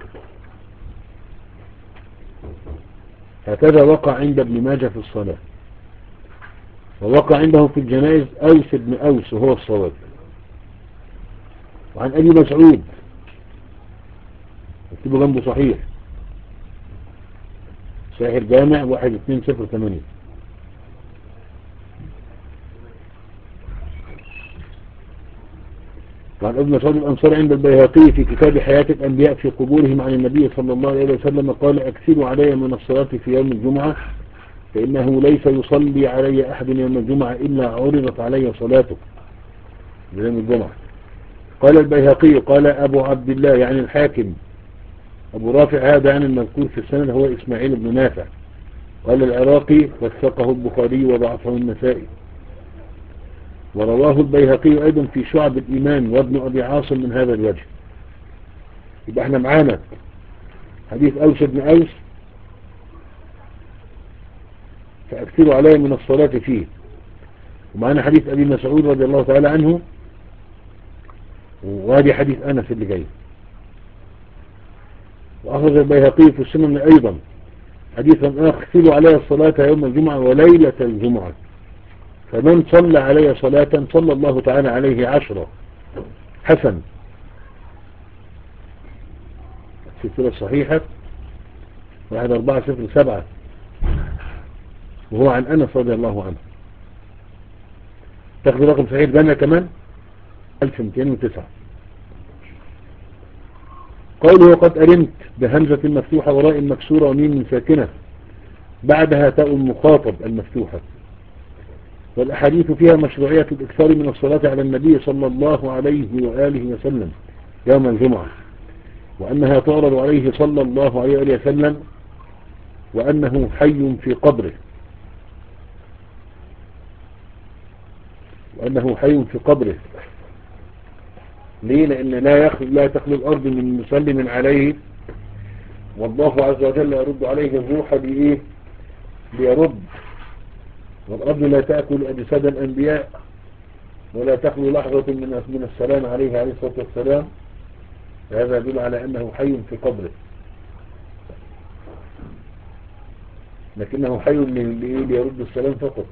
هكذا وقع عند ابن ماجه في الصلاة ووقع عنده في الجنائز أوس بن أوس وهو الصواب. وعن أبي مسعود اكتبوا جنبه صحيح صحيح الجامع واحد اثنين صفر ثمانية. وعن ابن مسعود الأنصاري عند البيهقي في كتاب حياة الأنبياء في قبورهم عن النبي صلى الله عليه وسلم قال أكثروا علي من الصلاة في يوم الجمعة فإنه ليس يصلي علي أحد يوم الجمعة إلا عرضت علي صلاته يوم الجمعة. قال البيهقي قال أبو عبد الله يعني الحاكم أبو رافع هذا عن المذكور في السند هو إسماعيل بن نافع. قال العراقي وثقه البخاري وضعفه النسائي. ورواه البيهقي أيضا في شعب الإيمان وابن أبي عاصم من هذا الوجه. يبقى احنا معانا حديث أوس بن أوس فأكثروا عليه من الصلاة فيه، ومعانا حديث أبي مسعود رضي الله تعالى عنه، وهذه حديث أنس اللي جاي. وأخرج البيهقي في السنن أيضا حديثا أكثروا عليه الصلاة يوم الجمعة وليلة الجمعة فمن صلى عليه صلاة صلى الله تعالى عليه عشرة. حسن السلسلة الصحيحة واحد أربعة صفر سبعة، وهو عن أنس رضي الله عنه. تاخذ رقم صحيح الجامع كمان ألف ومئتين وتسعة. قوله وقد ألمت بهمزة مفتوحة وراء مكسورة وميم ساكنة بعدها تاء المخاطب المفتوحة. والأحاديث فيها مشروعية الإكثار من الصلاة على النبي صلى الله عليه وآله وسلم يوم الجمعة، وأنها تعرض عليه صلى الله عليه وآله وسلم وأنه حي في قبره، وأنه حي في قبره. ليه؟ لأن لا يخلو لا تخلو الأرض من مسلم عليه، والله عز وجل يرد عليه الروح بإيه؟ ليرد. والأرض لا تأكل أجساد الأنبياء، ولا تخلو لحظة من من السلام عليه عليه الصلاة والسلام. هذا يدل على أنه حي في قبره، لكنه حي ليرد السلام فقط.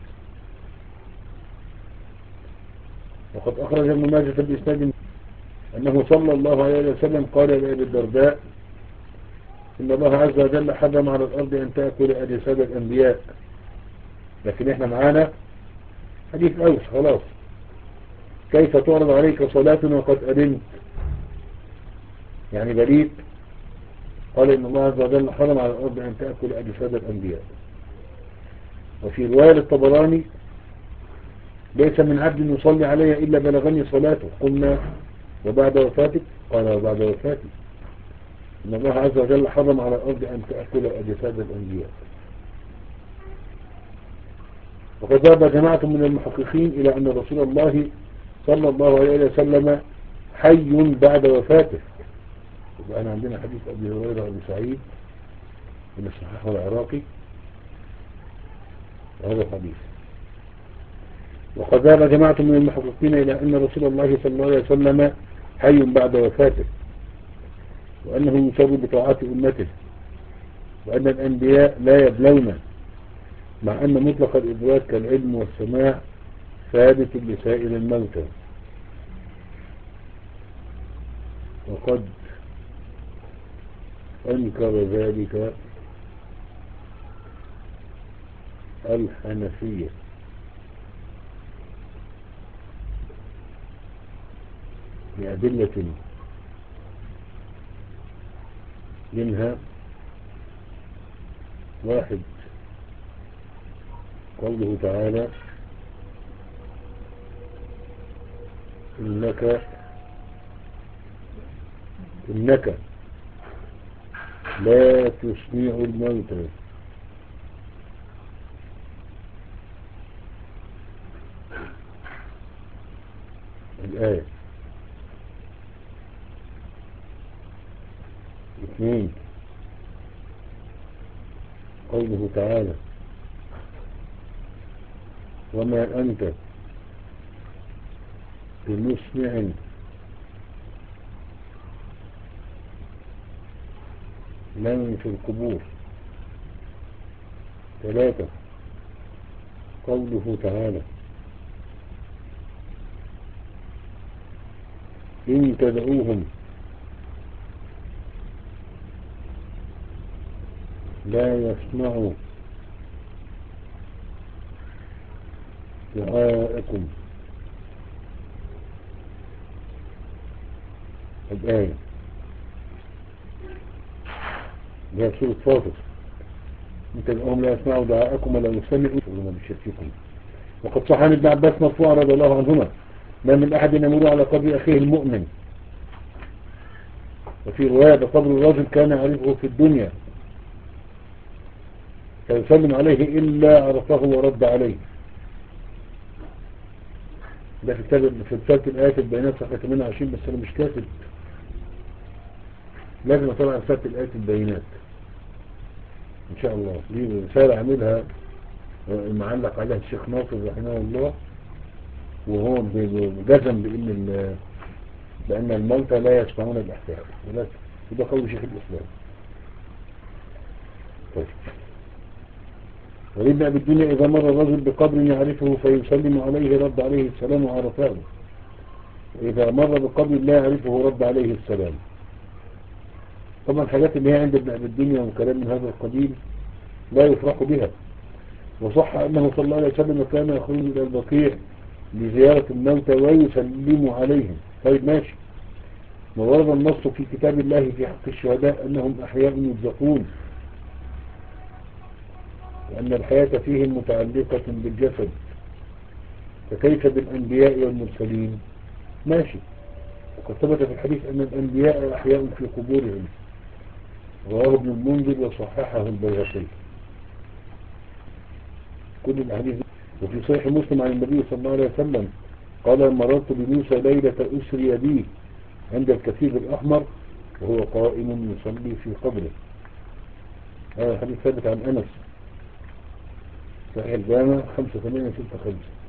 وقد أخرج ابن ماجه بإسناد أنه صلى الله عليه وسلم قال لأبي الدرداء إن الله عز وجل حرم على الأرض أن تأكل أجساد الأنبياء. لكن إحنا معانا حديث أوس خلاص. كيف تعرض عليك صلاة وقد أدنت؟ يعني بريد. قال إن الله عز وجل حرم على الأرض أن تأكل أجساد الأنبياء. وفي رواية الطبراني ليس من عبد يصلي علي إلا بلغني صلاته. قلنا وبعد وفاتك؟ قال وبعد وفاتك. إن الله عز وجل حرم على الأرض أن تأكل أجساد الأنبياء. وقد ذهب جماعة من المحققين إلى أن رسول الله صلى الله عليه وسلم حي بعد وفاته. يبقى أنا عندنا حديث أبي هريرة وأبي سعيد من الصحيح العراقي وهذا الحديث. وقد ذهب جماعة من المحققين إلى أن رسول الله صلى الله عليه وسلم حي بعد وفاته، وأنه يسر بطاعات أمته، وأن الأنبياء لا يبلون، مع أن مطلق الإدراك كالعلم والسماع ثابت لسائر الموتى. وقد أنكر ذلك الحنفية بأدلة منها: واحد، قوله تعالى إنك إنك لا تسمع الموتى. الآية. اثنين، قوله تعالى وما أنت بمسمع من في القبور. ثلاثة، قوله تعالى إن تدعوهم لا يسمعوا دعاءكم. الآية. ده سورة فاطر. إن تدعوهم لا يسمعوا دعاءكم ولا يسمعوا بشرككم. وقد صح عن ابن عباس مرفوعا رضي الله عنهما ما من أحد يمر على قبر أخيه المؤمن، وفي رواية بقبر الرجل كان يعرفه في الدنيا فيسلم عليه إلا عرفه ورد عليه. ده في كتاب في رسالة الآيات البينات صفحة ثمانية وعشرين، بس أنا مش كاتب، لازم أطلع رسالة الآيات البينات إن شاء الله. دي رسالة عملها معلق عليها الشيخ ناصر رحمه الله، وهو جزم بأن بأن الموتى لا يسمعون الأحياء، وده قول شيخ الإسلام. طيب. ولابن أبي الدنيا إذا مر الرجل بقبر يعرفه فيسلم عليه رد عليه السلام وعرفه، وإذا مر بقبر لا يعرفه رد عليه السلام. طبعا الحاجات اللي هي عند ابن أبي الدنيا وكلام من هذا القبيل لا يفرح بها. وصح أنه صلى الله عليه وسلم كان يخرج إلى البقيع لزيارة الموتى ويسلم عليهم. طيب ماشي، وورد النص في كتاب الله في حق الشهداء أنهم أحياء يرزقون، وأن الحياة فيهم متعلقة بالجسد، فكيف بالأنبياء والمرسلين؟ ماشي. وقد ثبت في الحديث أن الأنبياء أحياء في قبورهم، رواه ابن المنذر وصححه البيهقي. كل الأحاديث. وفي صحيح مسلم عن النبي صلى الله عليه وسلم قال: مررت بموسى ليلة أسري بي عند الكثيب الأحمر وهو قائم يصلي في قبره. هذا الحديث ثابت عن أنس، صحيح الجامع خمسة ثمانية ستة خمسة.